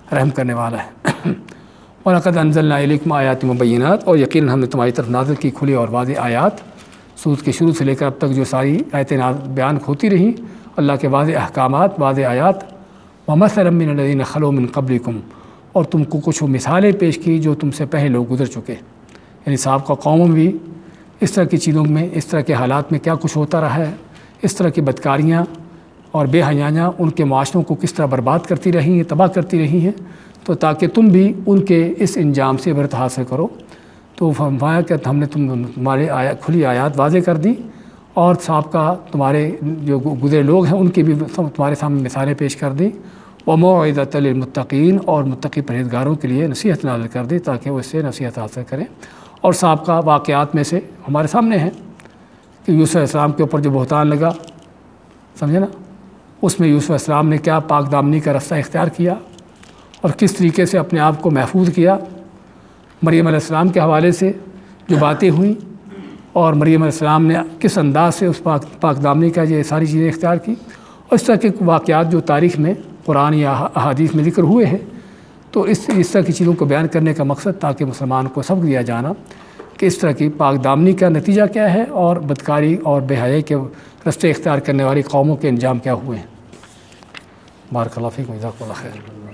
رحم کرنے والا ہے۔ وَلَقَدْ أَنزَلْنَا إِلَيْكُمْ آيَاتٍ مُبَيِّنَاتٍ، اور یقیناً ہم نے تمہاری طرف نازل کی کھلی اور واضح آیات۔ سورۃ کے شروع سے لے کر اب تک جو ساری آیتیں بیان ہوتی رہیں، اللہ کے واضح احکامات، واضح آیات۔ وَمَثَلًا مِّنَ الَّذِينَ خَلَوْا مِن قَبْلِكُمْ، اور تم کو کچھ مثالیں پیش کی جو تم سے پہلے لوگ گزر چکے، یعنی سابقہ قوموں میں بھی اس طرح کی چیزوں میں، اس طرح کے حالات میں کیا کچھ ہوتا رہا ہے، اس طرح کی بدکاریاں اور بے حیائیاں ان کے معاشروں کو کس طرح برباد کرتی رہی ہیں، تباہ کرتی رہی ہیں، تو تاکہ تم بھی ان کے اس انجام سے عبرت حاصل کرو۔ تو فرمایا کہ ہم نے تمہارے کھلی آیات واضح کر دی، اور سابقہ تمہارے جو گزرے لوگ ہیں ان کی بھی تمہارے سامنے مثالیں پیش کر دی۔ وَمَوْعِظَةً لِّلْمُتَّقِينَ، اور متقی پرہیزگاروں کے لیے نصیحت نازل کر دی تاکہ وہ اس سے نصیحت حاصل کریں۔ اور سابقہ واقعات میں سے ہمارے سامنے ہیں کہ یوسف علیہ السلام کے اوپر جو بہتان لگا، سمجھے نا، اس میں یوسف علیہ السلام نے کیا پاک دامنی کا رستہ اختیار کیا اور کس طریقے سے اپنے آپ کو محفوظ کیا۔ مریم علیہ السلام کے حوالے سے جو باتیں ہوئیں، اور مریم علیہ السلام نے کس انداز سے اس پاک دامنی کا یہ ساری چیزیں اختیار کی، اور اس طرح کے واقعات جو تاریخ میں قرآن یا احادیث میں ذکر ہوئے ہیں۔ تو اس طرح کی چیزوں کو بیان کرنے کا مقصد تاکہ مسلمان کو سبق دیا جانا کہ اس طرح کی پاک دامنی کا نتیجہ کیا ہے، اور بدکاری اور بے حیائی کے رستے اختیار کرنے والی قوموں کے انجام کیا ہوئے ہیں۔ بارک اللہ فیکم، جزاکم اللہ خیر۔